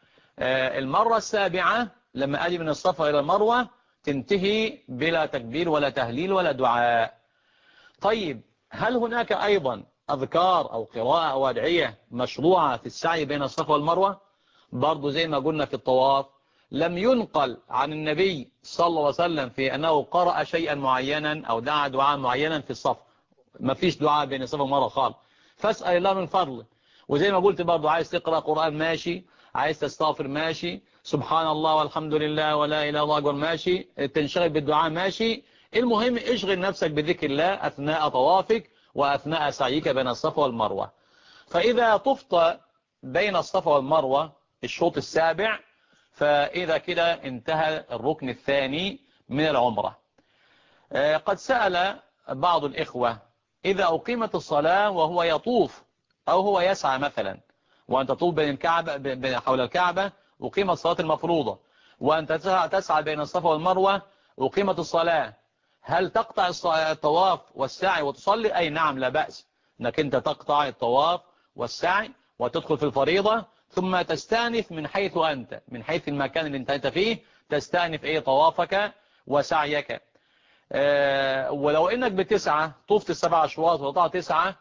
المرة السابعة لما أجي من الصفا إلى المروة تنتهي بلا تكبير ولا تهليل ولا دعاء. طيب هل هناك أيضا أذكار أو قراءة أو أدعية مشروعة في السعي بين الصفا والمروة؟ برضو زي ما قلنا في الطواف، لم ينقل عن النبي صلى الله عليه وسلم في أنه قرأ شيئا معينا أو دعا دعاء معينا في الصفا، ما فيش دعاء بين الصفا والمروة خالص. فاسأل الله من فضله. وزي ما قلت برضو، عايز تقرأ قرآن ماشي، عايز تستغفر ماشي، سبحان الله والحمد لله ولا إله إلا الله أكبر ماشي، تنشغل بالدعاء ماشي. المهم اشغل نفسك بذكر الله أثناء طوافك وأثناء سعيك بين الصفا والمروة. فإذا طفت بين الصفا والمروة الشوط السابع، فإذا كده انتهى الركن الثاني من العمرة. قد سأل بعض الإخوة، إذا أقيمت الصلاة وهو يطوف أو هو يسعى مثلا، وأنت تطوف بين الكعبة حول الكعبة أقيمت الصلاة المفروضة، وأنت تسعى بين الصفا والمروة أقيمت الصلاة، هل تقطع الطواف والسعي وتصلي؟ أي نعم، لا بأس أنك أنت تقطع الطواف والسعي وتدخل في الفريضة، ثم تستأنف من حيث أنت، من حيث المكان اللي انت فيه، تستأنف طوافك وسعيك. ولو انك بتسعى طفت 7 أشواط وطلع 9،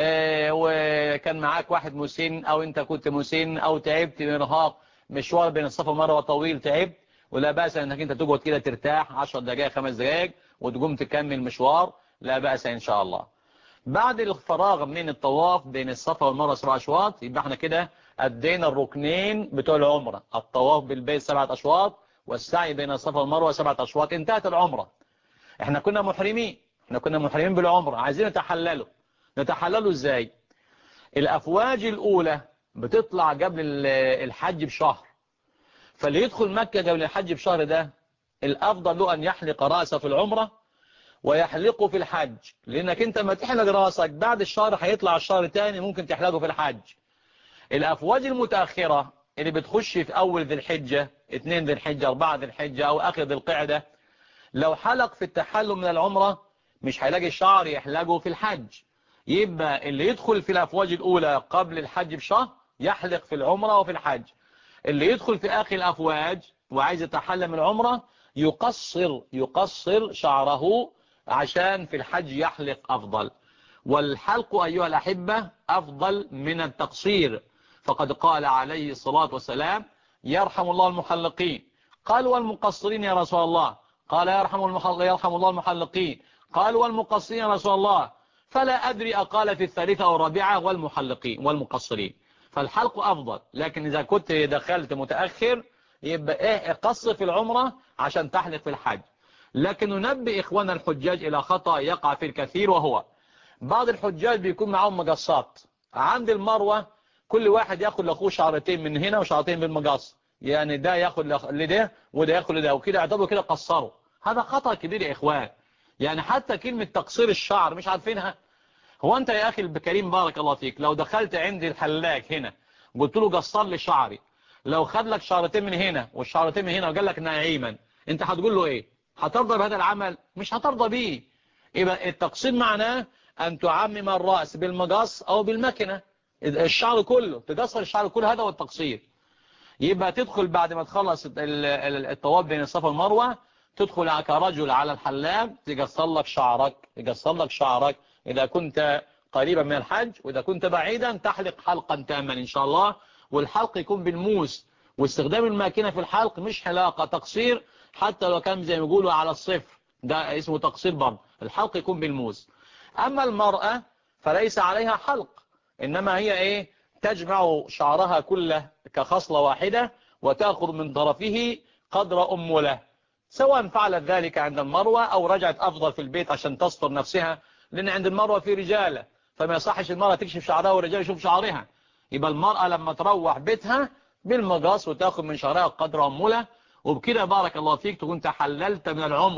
وكان معاك واحد مسن او انت كنت مسن او تعبت من ارهاق مشوار بين الصفا والمروة طويل، تعبت، ولا بأس انك انت تقعد كده ترتاح 10 دقائق 5 دقائق وتقوم تكمل مشوار، لا بأس ان شاء الله. بعد الفراغ من الطواف بين الصفا والمروة 7 أشواط، يبقى احنا كده أدينا الركنين بتوع العمرة، الطواف بالبيت 7 أشواط والسعي بين الصفا والمروة 7 أشواط، انتهت العمرة. احنا كنا محرمين بالعمرة، عايزين نتحللوا ازاي؟ الأفواج الأولى بتطلع قبل الحج بشهر، فاللي يدخل مكة قبل الحج بشهر ده الأفضل له أن يحلق رأسه في العمرة، ويحلقه في الحج، لأنك أنت ما تحلق راسك بعد الشهر هيطلع الشهر الثاني ممكن تحلقه في الحج. الأفواج المتأخرة اللي بتخش في أول ذي الحجة، 2 ذي الحجة، 4 ذي الحجة، أو آخر ذي القعدة، لو حلق في التحلل من العمرة مش هيلاقي الشعر يحلقه في الحج. يبقى اللي يدخل في الأفواج الأولى قبل الحج بشهر يحلق في العمرة وفي الحج. اللي يدخل في آخر الأفواج وعايز يتحلل من العمرة يقصر شعره عشان في الحج يحلق أفضل. والحلق أيها الأحبة أفضل من التقصير، فقد قال عليه الصلاة والسلام: يرحم الله المحلقين. قال: والمقصرين يا رسول الله؟ قال: يرحم الله المحلقين. قال: والمقصرين يا رسول الله؟ فلا أدري أقال في الثالثة أو الرابعة والمحلقين والمقصرين. فالحلق أفضل، لكن إذا كنت دخلت متأخر يبقى قصر في العمرة عشان تحلق في الحج. لكن ننبه إخوانا الحجاج إلى خطأ يقع في الكثير، وهو بعض الحجاج بيكون معهم مقصات عند المروة، كل واحد ياخد لأخوه شعرتين من هنا وشعرتين بالمقص، يعني ده ياخد لده وده ياخد لده، وكده يعتبروا كده قصروا. هذا خطأ كبير يا إخوان. يعني حتى كلمة تقصير الشعر مش عارفينها. هو أنت يا أخي الكريم بارك الله فيك لو دخلت عند الحلاق هنا قلت له قصر لي شعري، لو خد لك شعرتين من هنا والشعرتين من هنا وقال لك ناعيما، أنت هتقول له إيه؟ هترضى بهذا العمل؟ مش هترضى بيه. يبقى التقصير معناه أن تعمم الرأس بالمقص أو بالمكنة، الشعر كله تقصر الشعر كله، هذا هو التقصير. يبقى تدخل بعد ما تخلص الطواف بين الصفا والمروة، تدخل كرجل على الحلاق يقصر لك شعرك إذا كنت قريبا من الحج، وإذا كنت بعيدا تحلق حلقا تاما إن شاء الله. والحلق يكون بالموس، واستخدام الماكينة في الحلق مش حلاقة تقصير، حتى لو كان زي ما يقولوا على الصفر ده اسمه تقصير برضه، الحلق يكون بالموس. أما المرأة فليس عليها حلق، إنما هي إيه؟ تجمع شعرها كله كخصلة واحدة وتأخذ من طرفه قدر أموله، سواء فعلت ذلك عند المروة أو رجعت أفضل في البيت عشان تستر نفسها، لأن عند المروة في رجالة، فما يصحش المرأة تكشف شعرها والرجال يشوف شعرها. يبقى المرأة لما تروح بيتها بالمقص وتأخذ من شعرها قدر أموله، وبكده بارك الله فيك تكون تحللت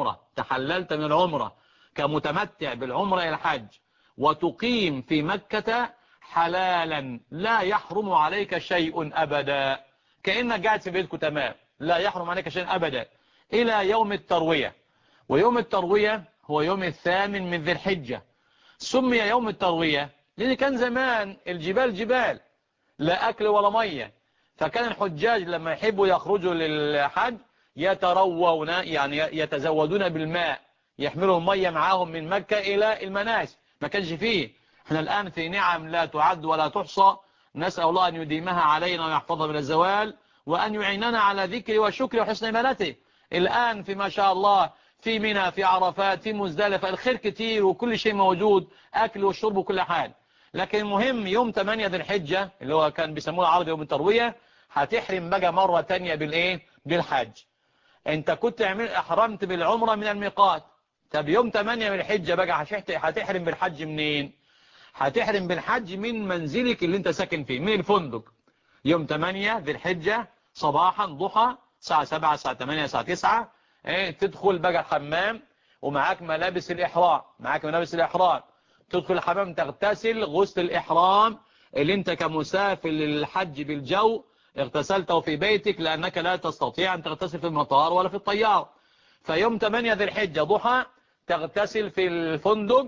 من العمرة كمتمتع بالعمرة إلى الحج، وتقيم في مكة حلالا لا يحرم عليك شيء أبدا، كأنك قاعد في بيتك تمام، لا يحرم عليك شيء أبدا إلى يوم التروية. ويوم التروية هو يوم 8 من ذي الحجة. سمي يوم التروية لأن كان زمان الجبال جبال لا أكل ولا مية، فكان الحجاج لما يحبوا يخرجوا للحج يتروون، يعني يتزودون بالماء، يحملوا المية معاهم من مكة إلى المناسك. ما كانش فيه. احنا الآن في نعم لا تعد ولا تحصى، نسأل الله أن يديمها علينا ويحفظها من الزوال، وأن يعيننا على ذكر وشكر وحسن عبادته. الآن في ما شاء الله في منى، في عرفات، في مزدلفة، الخير كتير وكل شيء موجود، أكل وشرب وكل حال. لكن المهم يوم 8 ذي الحجة اللي هو كان بيسموه العربي يوم التروية، هتحرم بقى مرة تانية بالإيه؟ بالحج. انت كنت احرمت بالعمرة من الميقات، طب يوم 8 من الحجة بقى هتحرم بالحج منين؟ هتحرم بالحج من منزلك اللي انت ساكن فيه، من الفندق. يوم 8 ذي الحجة صباحا ضحى الساعة 7 الساعة 8 الساعة 9 تدخل بقى الحمام ومعاك ملابس الإحرام، تدخل الحمام تغتسل غسل الإحرام اللي انت كمسافر للحج بالجو اغتسلته في بيتك، لأنك لا تستطيع أن تغتسل في المطار ولا في الطيار. فيوم 8 ذي الحجة ضحى تغتسل في الفندق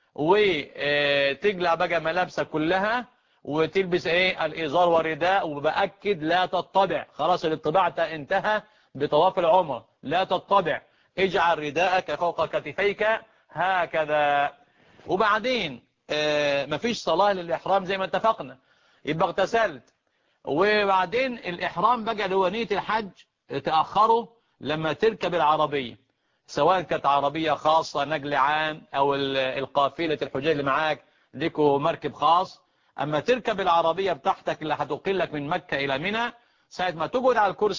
وتقلع بقى ملابسك كلها وتلبس الإزار والرداء، وبأكد لا تطبع، خلاص الطباع انتهى بطواف العمر، لا تطبع، اجعل رداءك فوق كتفيك هكذا. وبعدين مفيش صلاة للإحرام زي ما اتفقنا، يبقى اغتسلت. وبعدين الإحرام بقى اللي هو نية الحج تأخره لما تركب العربية، سواء كانت عربية خاصة نقل عام أو القافلة الحجاج اللي معاك ليكوا مركب خاص. أما تركب العربية بتاعتك اللي هتقلك من مكة إلى منى، ساعة ما تقعد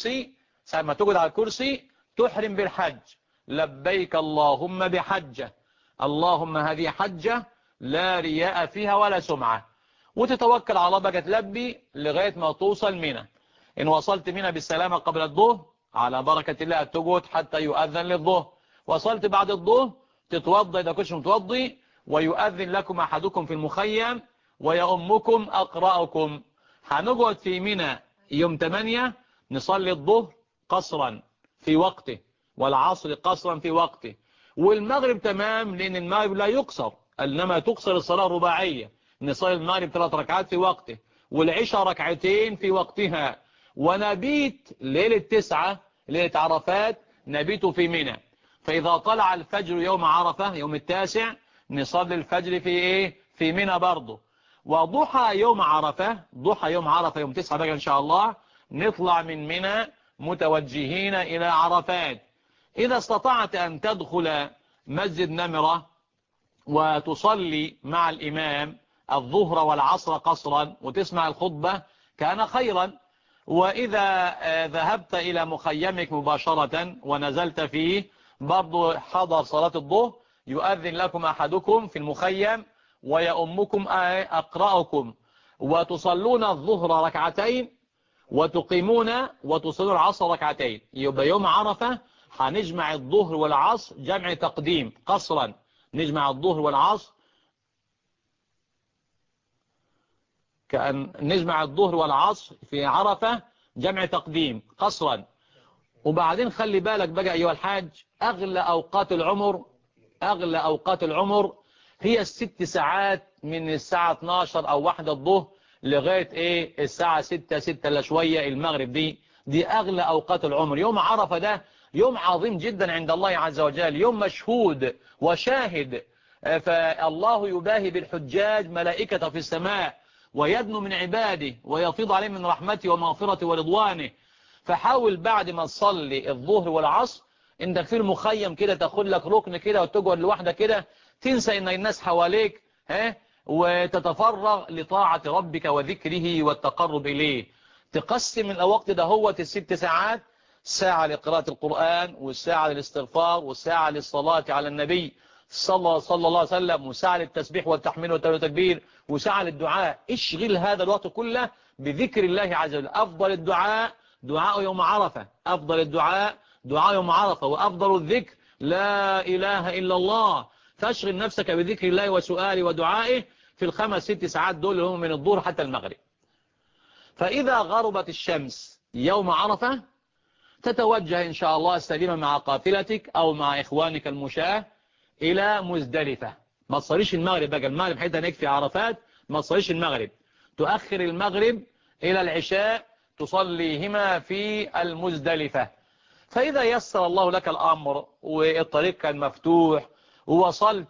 على الكرسي تحرم بالحج، لبيك اللهم بحجة، اللهم هذه حجة لا رياء فيها ولا سمعة، وتتوكل على الله بقى تلبي لغاية ما توصل منى. إن وصلت منى بالسلامة قبل الظهر على بركة الله تقعد حتى يؤذن للظهر، وصلت بعد الظهر تتوضى إذا كنتش متوضي، ويؤذن لكم أحدكم في المخيم ويؤمكم أقرأكم. هنقعد في منى يوم 8 نصلي الظهر قصرا في وقته، والعصر قصرا في وقته، والمغرب تمام، لأن المغرب لا يقصر إنما تقصر الصلاة الرباعية. نصلي المغرب 3 ركعات في وقته، والعشاء ركعتين في وقتها، ونبيت ليلة 9 ليلة عرفات نبيت في منى. فإذا طلع الفجر يوم عرفة يوم 9 نصلي الفجر في إيه؟ في منى برضه. وضحى يوم عرفة، ضحى يوم عرفة يوم 9 بقى إن شاء الله نطلع من منى متوجهين إلى عرفات. إذا استطعت أن تدخل مسجد نمرة وتصلي مع الإمام الظهر والعصر قصرا وتسمع الخطبة كان خيرا. وإذا ذهبت إلى مخيمك مباشرة ونزلت فيه برضو حضر صلاة الظهر، يؤذن لكم أحدكم في المخيم ويؤمكم أقرأكم، وتصلون الظهر ركعتين وتقيمون وتصلون العصر ركعتين. يبقى يوم عرفة هنجمع الظهر والعصر جمع تقديم قصرا، نجمع الظهر والعصر كأن نجمع الظهر والعصر في عرفة جمع تقديم قصرا. وبعدين خلي بالك بقى أيها الحاج، أغلى أوقات العمر، أغلى أوقات العمر هي ال6 ساعات من الساعة 12 أو 1 الظهر لغاية إيه الساعة 6 إلا شوية المغرب. دي أغلى أوقات العمر. يوم عرفة ده يوم عظيم جدا عند الله عز وجل، يوم مشهود وشاهد. فالله يباهي بالحجاج ملائكة في السماء ويدنو من عباده ويفيض عليه من رحمته ومغفرته ورضوانه. فحاول بعد ما تصلي الظهر والعصر انك في المخيم كده تاخد لك ركن كده وتقعد لوحدك كده، تنسى ان الناس حواليك، وتتفرغ لطاعة ربك وذكره والتقرب إليه. تقسم الوقت ده هو ال6 ساعات، ساعة لقراءة القرآن، والساعة للاستغفار، والساعة للصلاة على النبي صلى الله عليه وسلم، وساعة للتسبيح والتحميل والتكبير، وساعة للدعاء. اشغل هذا الوقت كله بذكر الله عز وجل. أفضل الدعاء دعاء يوم عرفة، أفضل الدعاء دعاء يوم عرفة، وأفضل الذكر لا إله إلا الله. فاشغل نفسك بذكر الله وسؤاله ودعائه في ال5-6 ساعات دول هم من الظهر حتى المغرب. فإذا غربت الشمس يوم عرفة تتوجه إن شاء الله سليما مع قافلتك أو مع إخوانك المشاة إلى مزدلفة. ما تصليش المغرب بقى، المغرب حتى هناك في عرفات ما تصليش المغرب، تؤخر المغرب إلى العشاء تصليهما في المزدلفة. فإذا يسر الله لك الأمر والطريق كان مفتوح ووصلت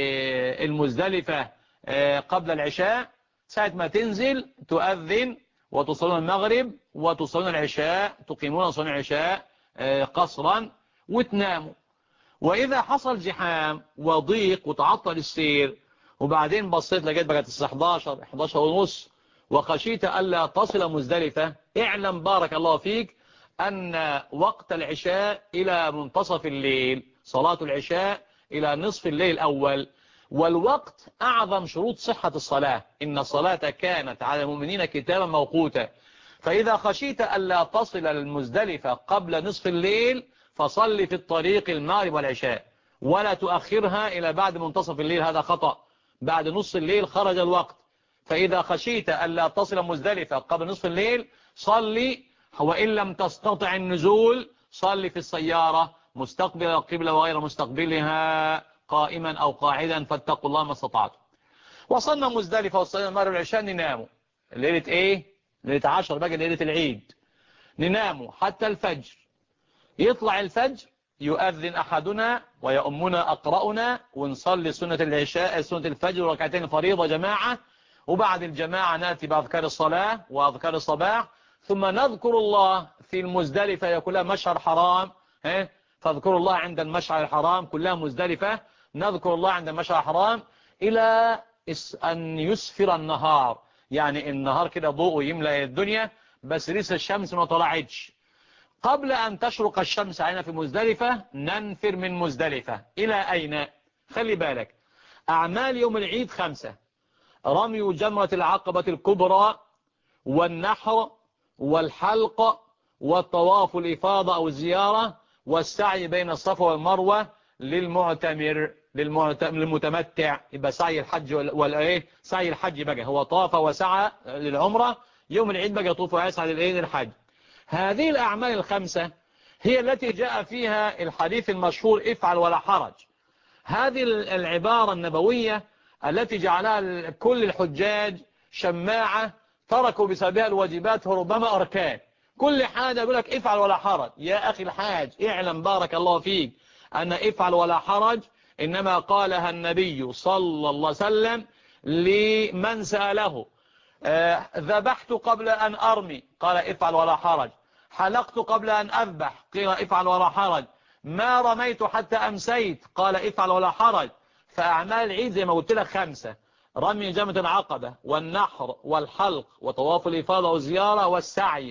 المزدلفة قبل العشاء، ساعة ما تنزل تؤذن وتصلون المغرب وتصلون العشاء، تقيمون صلاة العشاء قصرا وتناموا. وإذا حصل زحام وضيق وتعطل السير وبعدين بصيت لقيت بقت الساعة 11 ونص وخشيت ألا تصل مزدلفة، اعلم بارك الله فيك أن وقت العشاء إلى منتصف الليل، صلاة العشاء إلى نصف الليل الأول. والوقت أعظم شروط صحة الصلاة، إن الصلاة كانت على المؤمنين كتابا موقوتا. فإذا خشيت ألا تصل المزدلفة قبل نصف الليل فصل في الطريق المغرب والعشاء، ولا تؤخرها إلى بعد منتصف الليل، هذا خطأ. بعد نصف الليل خرج الوقت. فإذا خشيت ألا تصل مزدلفة قبل نصف الليل صلي، وإن لم تستطع النزول صلي في السيارة مستقبل القبلة وغير مستقبلها، قائما أو قاعدا، فاتقوا الله ما استطعتم. وصلنا مزدلفة وصلنا المغرب والعشاء نناموا. ليلة ايه؟ ليلة 10 بقى، ليلة العيد. نناموا حتى الفجر. يطلع الفجر يؤذن أحدنا ويؤمنا أقرأنا ونصلي سنة العشاء سنة الفجر وركعتين فريضة جماعة، وبعد الجماعة نأتي بأذكار الصلاة وأذكار الصباح، ثم نذكر الله في المزدلفة. يقول مشعر حرام، فاذكروا الله عند المشعر الحرام، كلها مزدلفة. نذكر الله عند المشعر الحرام إلى أن يسفر النهار، يعني النهار كده ضوء يملأ الدنيا بس لسه الشمس ما طلعتش. قبل أن تشرق الشمس علينا في مزدلفة ننفر من مزدلفة. إلى أين؟ خلي بالك، أعمال يوم العيد 5: رمي جمرة العقبة الكبرى، والنحر، والحلق، والطواف الإفاضة أو الزيارة، والسعي بين الصفا والمروة، للمعتمر للمتمتع، يبقى سعي الحج ولا ايه؟ سعي الحج بقى هو طاف وسعى للعمرة، يوم العيد بقى يطوف ويسعى للحج. هذه الأعمال الخمسة هي التي جاء فيها الحديث المشهور افعل ولا حرج. هذه العبارة النبوية التي جعلها كل الحجاج شماعة تركوا بسببها الواجبات وربما أركان. كل حاجة يقول لك افعل ولا حرج. يا أخي الحاج اعلم بارك الله فيك أن افعل ولا حرج إنما قالها النبي صلى الله عليه وسلم لمن سأله ذبحت قبل أن أرمي قال افعل ولا حرج، حلقت قبل أن أذبح قيل افعل ولا حرج، ما رميت حتى أمسيت قال افعل ولا حرج. فأعمال العيد زي ما قلت لك خمسة: رمي جمرة العقبة والنحر والحلق وطواف الإفاضة والزيارة والسعي.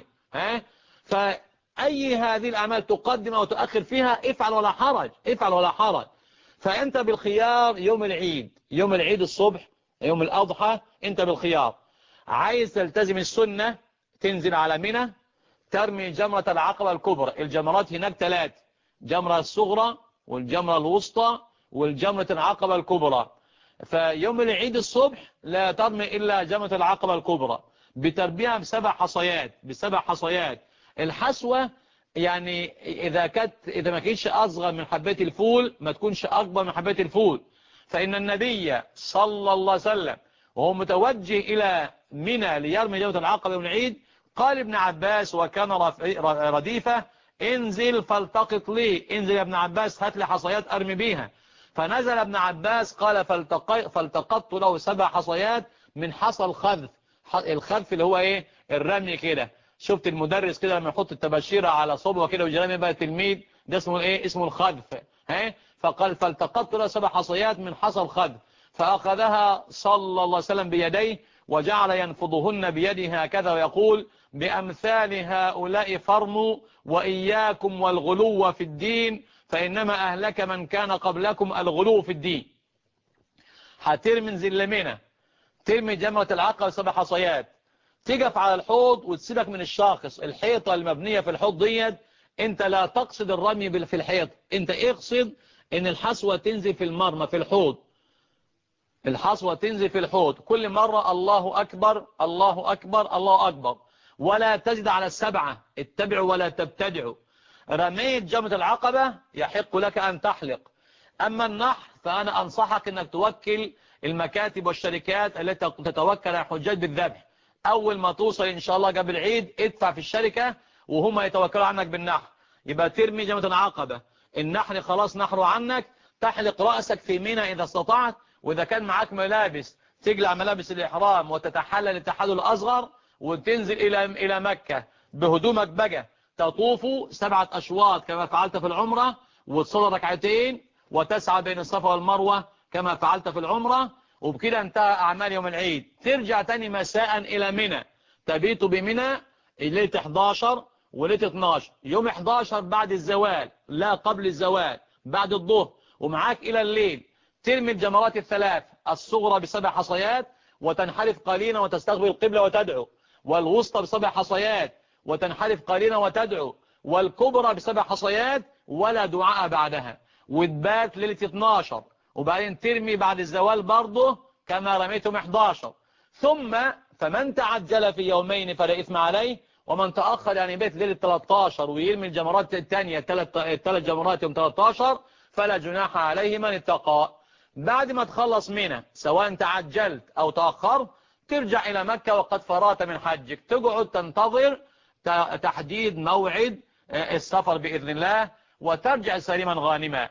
فأي هذه الأعمال تقدم أو تؤخر فيها افعل ولا حرج، افعل ولا حرج. فأنت بالخيار يوم العيد، يوم العيد الصبح يوم الأضحى أنت بالخيار. عايز تلتزم السنة تنزل على منى ترمي جمرة العقبة الكبرى. الجمرات هناك ثلاث: جمرة الصغرى والجمرة الوسطى والجمرة العقبة الكبرى. فيوم العيد الصبح لا ترمي إلا جمرة العقبة الكبرى بتربيها بسبع حصيات. الحسوة يعني إذا ما كانتش أصغر من حبات الفول ما تكونش أكبر من حبات الفول. فإن النبي صلى الله عليه وسلم وهو متوجه إلى منى ليرمي جمرة العقبة يوم العيد قال ابن عباس وكان رديفة: انزل فالتقط لي، انزل يا ابن عباس هات لي حصيات أرمي بيها. فنزل ابن عباس قال فالتقطت له 7 حصيات من حصى الخذف. الخذف اللي هو ايه؟ الرمي كده. شفت المدرس كده لما يحط التباشيرة على صبغه كده ويجرمي بقى تلميذ، ده اسمه ايه؟ اسمه الخذف. فقال فالتقطت له 7 حصيات من حصى الخذف، فأخذها صلى الله عليه وسلم بيديه وجعل ينفضهن بيده هكذا ويقول: بأمثال هؤلاء فرموا وإياكم والغلو في الدين فإنما أهلك من كان قبلكم الغلو في الدين. هترمي زلمنا ترمي جمرة العقبة 7 حصيات، تقف على الحوض وتسيبك من الشاخص. الحيطة المبنية في الحوض ديت انت لا تقصد الرمي في الحيط، انت اقصد ان الحصوة تنزل في المرمى في الحوض. الحصوة تنزل في الحوض كل مرة الله أكبر الله أكبر الله أكبر، ولا تزد على 7. اتبعوا ولا تبتدعوا. رميت جمرة العقبة يحق لك أن تحلق. أما النحر فأنا أنصحك أنك توكل المكاتب والشركات التي تتوكل على الحجاج بالذبح. أول ما توصل إن شاء الله قبل العيد ادفع في الشركة وهم يتوكلوا عنك بالنحر. يبقى ترمي جمرة العقبة، النحر خلاص نحره عنك، تحلق رأسك في منى إذا استطعت، وإذا كان معاك ملابس تقلع ملابس الإحرام وتتحلل التحلل الأصغر وتنزل إلى مكة بهدومك بقى، تطوف 7 أشواط كما فعلت في العمرة وتصلي ركعتين وتسعى بين الصفا والمروة كما فعلت في العمرة. وبكده انتهى أعمال يوم العيد. ترجع تاني مساء إلى منى، تبيت بمنى ليلة 11 وليلة 12. يوم 11 بعد الزوال لا قبل الزوال بعد الظهر ومعاك إلى الليل ترمي الجمرات الثلاث: الصغرى ب7 حصيات وتنحرف قليلا وتستقبل القبلة وتدعو، والوسطى ب7 حصيات وتنحرف قليلا وتدعو، والكبرى ب7 حصيات ولا دعاء بعدها، وتبات ليلة 12 وبعدين ترمي بعد الزوال برضه كما رميتم 11. ثم فمن تعجل في يومين فلا إثم عليه، ومن تأخر يعني بيت ليلة 13 ويرمي الجمرات الثانية 3 جمرات يوم 13 فلا جناح عليه من اتقى. بعد ما تخلص منى سواء تعجلت أو تأخرت ترجع إلى مكة وقد فرغت من حجك، تقعد تنتظر تحديد موعد السفر بإذن الله وترجع سليما غانما.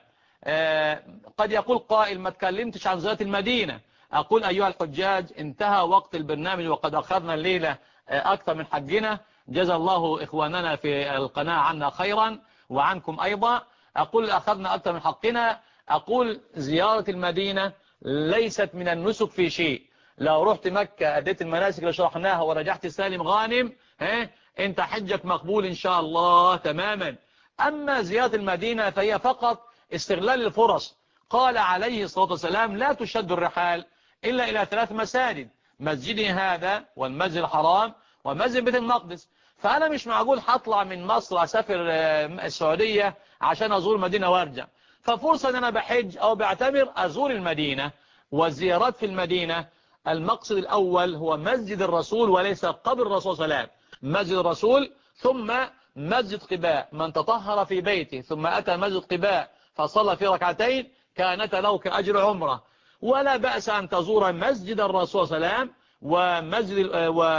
قد يقول قائل ما تكلمتش عن زيارة المدينة. أقول أيها الحجاج انتهى وقت البرنامج وقد أخذنا الليلة أكثر من حجنا. جزا الله إخواننا في القناة عنا خيرا وعنكم أيضا. أقول أخذنا أكثر من حقنا. أقول زيارة المدينة ليست من النسك في شيء. لو رحت مكة أديت المناسك اللي شرحناها ورجعت سالم غانم انت حجك مقبول إن شاء الله تماما. أما زيارة المدينة فهي فقط استغلال الفرص. قال عليه الصلاة والسلام لا تشد الرحال إلا إلى 3 مساجد: مسجدي هذا والمسجد الحرام ومسجد بيت المقدس. فأنا مش معقول هطلع من مصر أسافر السعودية عشان أزور المدينة وارجع، ففرصة أن أنا بحج أو بعتمر أزور المدينة. والزيارات في المدينة المقصد الأول هو مسجد الرسول وليس قبر الرسول صلى الله عليه وسلم. مسجد الرسول ثم مسجد قباء، من تطهر في بيته ثم أتى مسجد قباء فصلى في ركعتين كانت له كأجر عمره. ولا بأس أن تزور مسجد الرسول صلى الله عليه وسلم ومسجد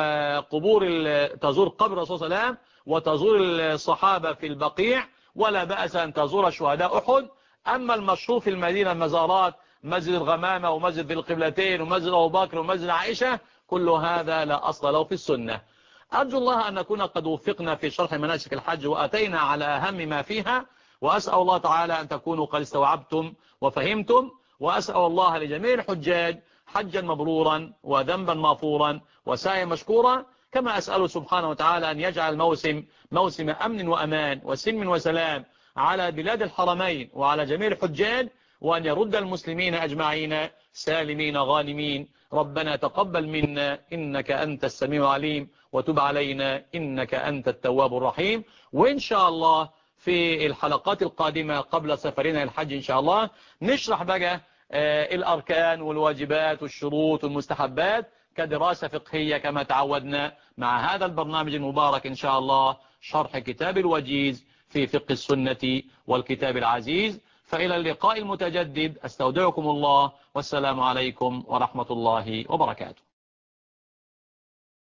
تزور قبر الرسول صلى الله عليه وسلم وتزور الصحابة في البقيع، ولا بأس أن تزور شهداء أحد. أما المشهور في المدينة المزارات مسجد الغمامة ومسجد ذي القبلتين ومسجد أبو بكر ومسجد عائشة، كل هذا لا أصل له في السنة. أرجو الله أن نكون قد وفقنا في شرح مناسك الحج وأتينا على أهم ما فيها، وأسأل الله تعالى أن تكونوا قد استوعبتم وفهمتم، وأسأل الله لجميع الحجاج حجا مبرورا وذنبا مغفورا وسعيا مشكورا، كما أسأله سبحانه وتعالى أن يجعل الموسم موسم أمن وأمان وسلم وسلام على بلاد الحرمين وعلى جميع الحجاج، وأن يرد المسلمين أجمعين سالمين غانمين. ربنا تقبل منا إنك أنت السميع العليم، وتب علينا إنك أنت التواب الرحيم. وإن شاء الله في الحلقات القادمة قبل سفرنا الحج إن شاء الله نشرح بقى الأركان والواجبات والشروط والمستحبات كدراسة فقهية كما تعودنا مع هذا البرنامج المبارك إن شاء الله، شرح كتاب الوجيز في فقه السنة والكتاب العزيز. فإلى اللقاء المتجدد، أستودعكم الله، والسلام عليكم ورحمة الله وبركاته.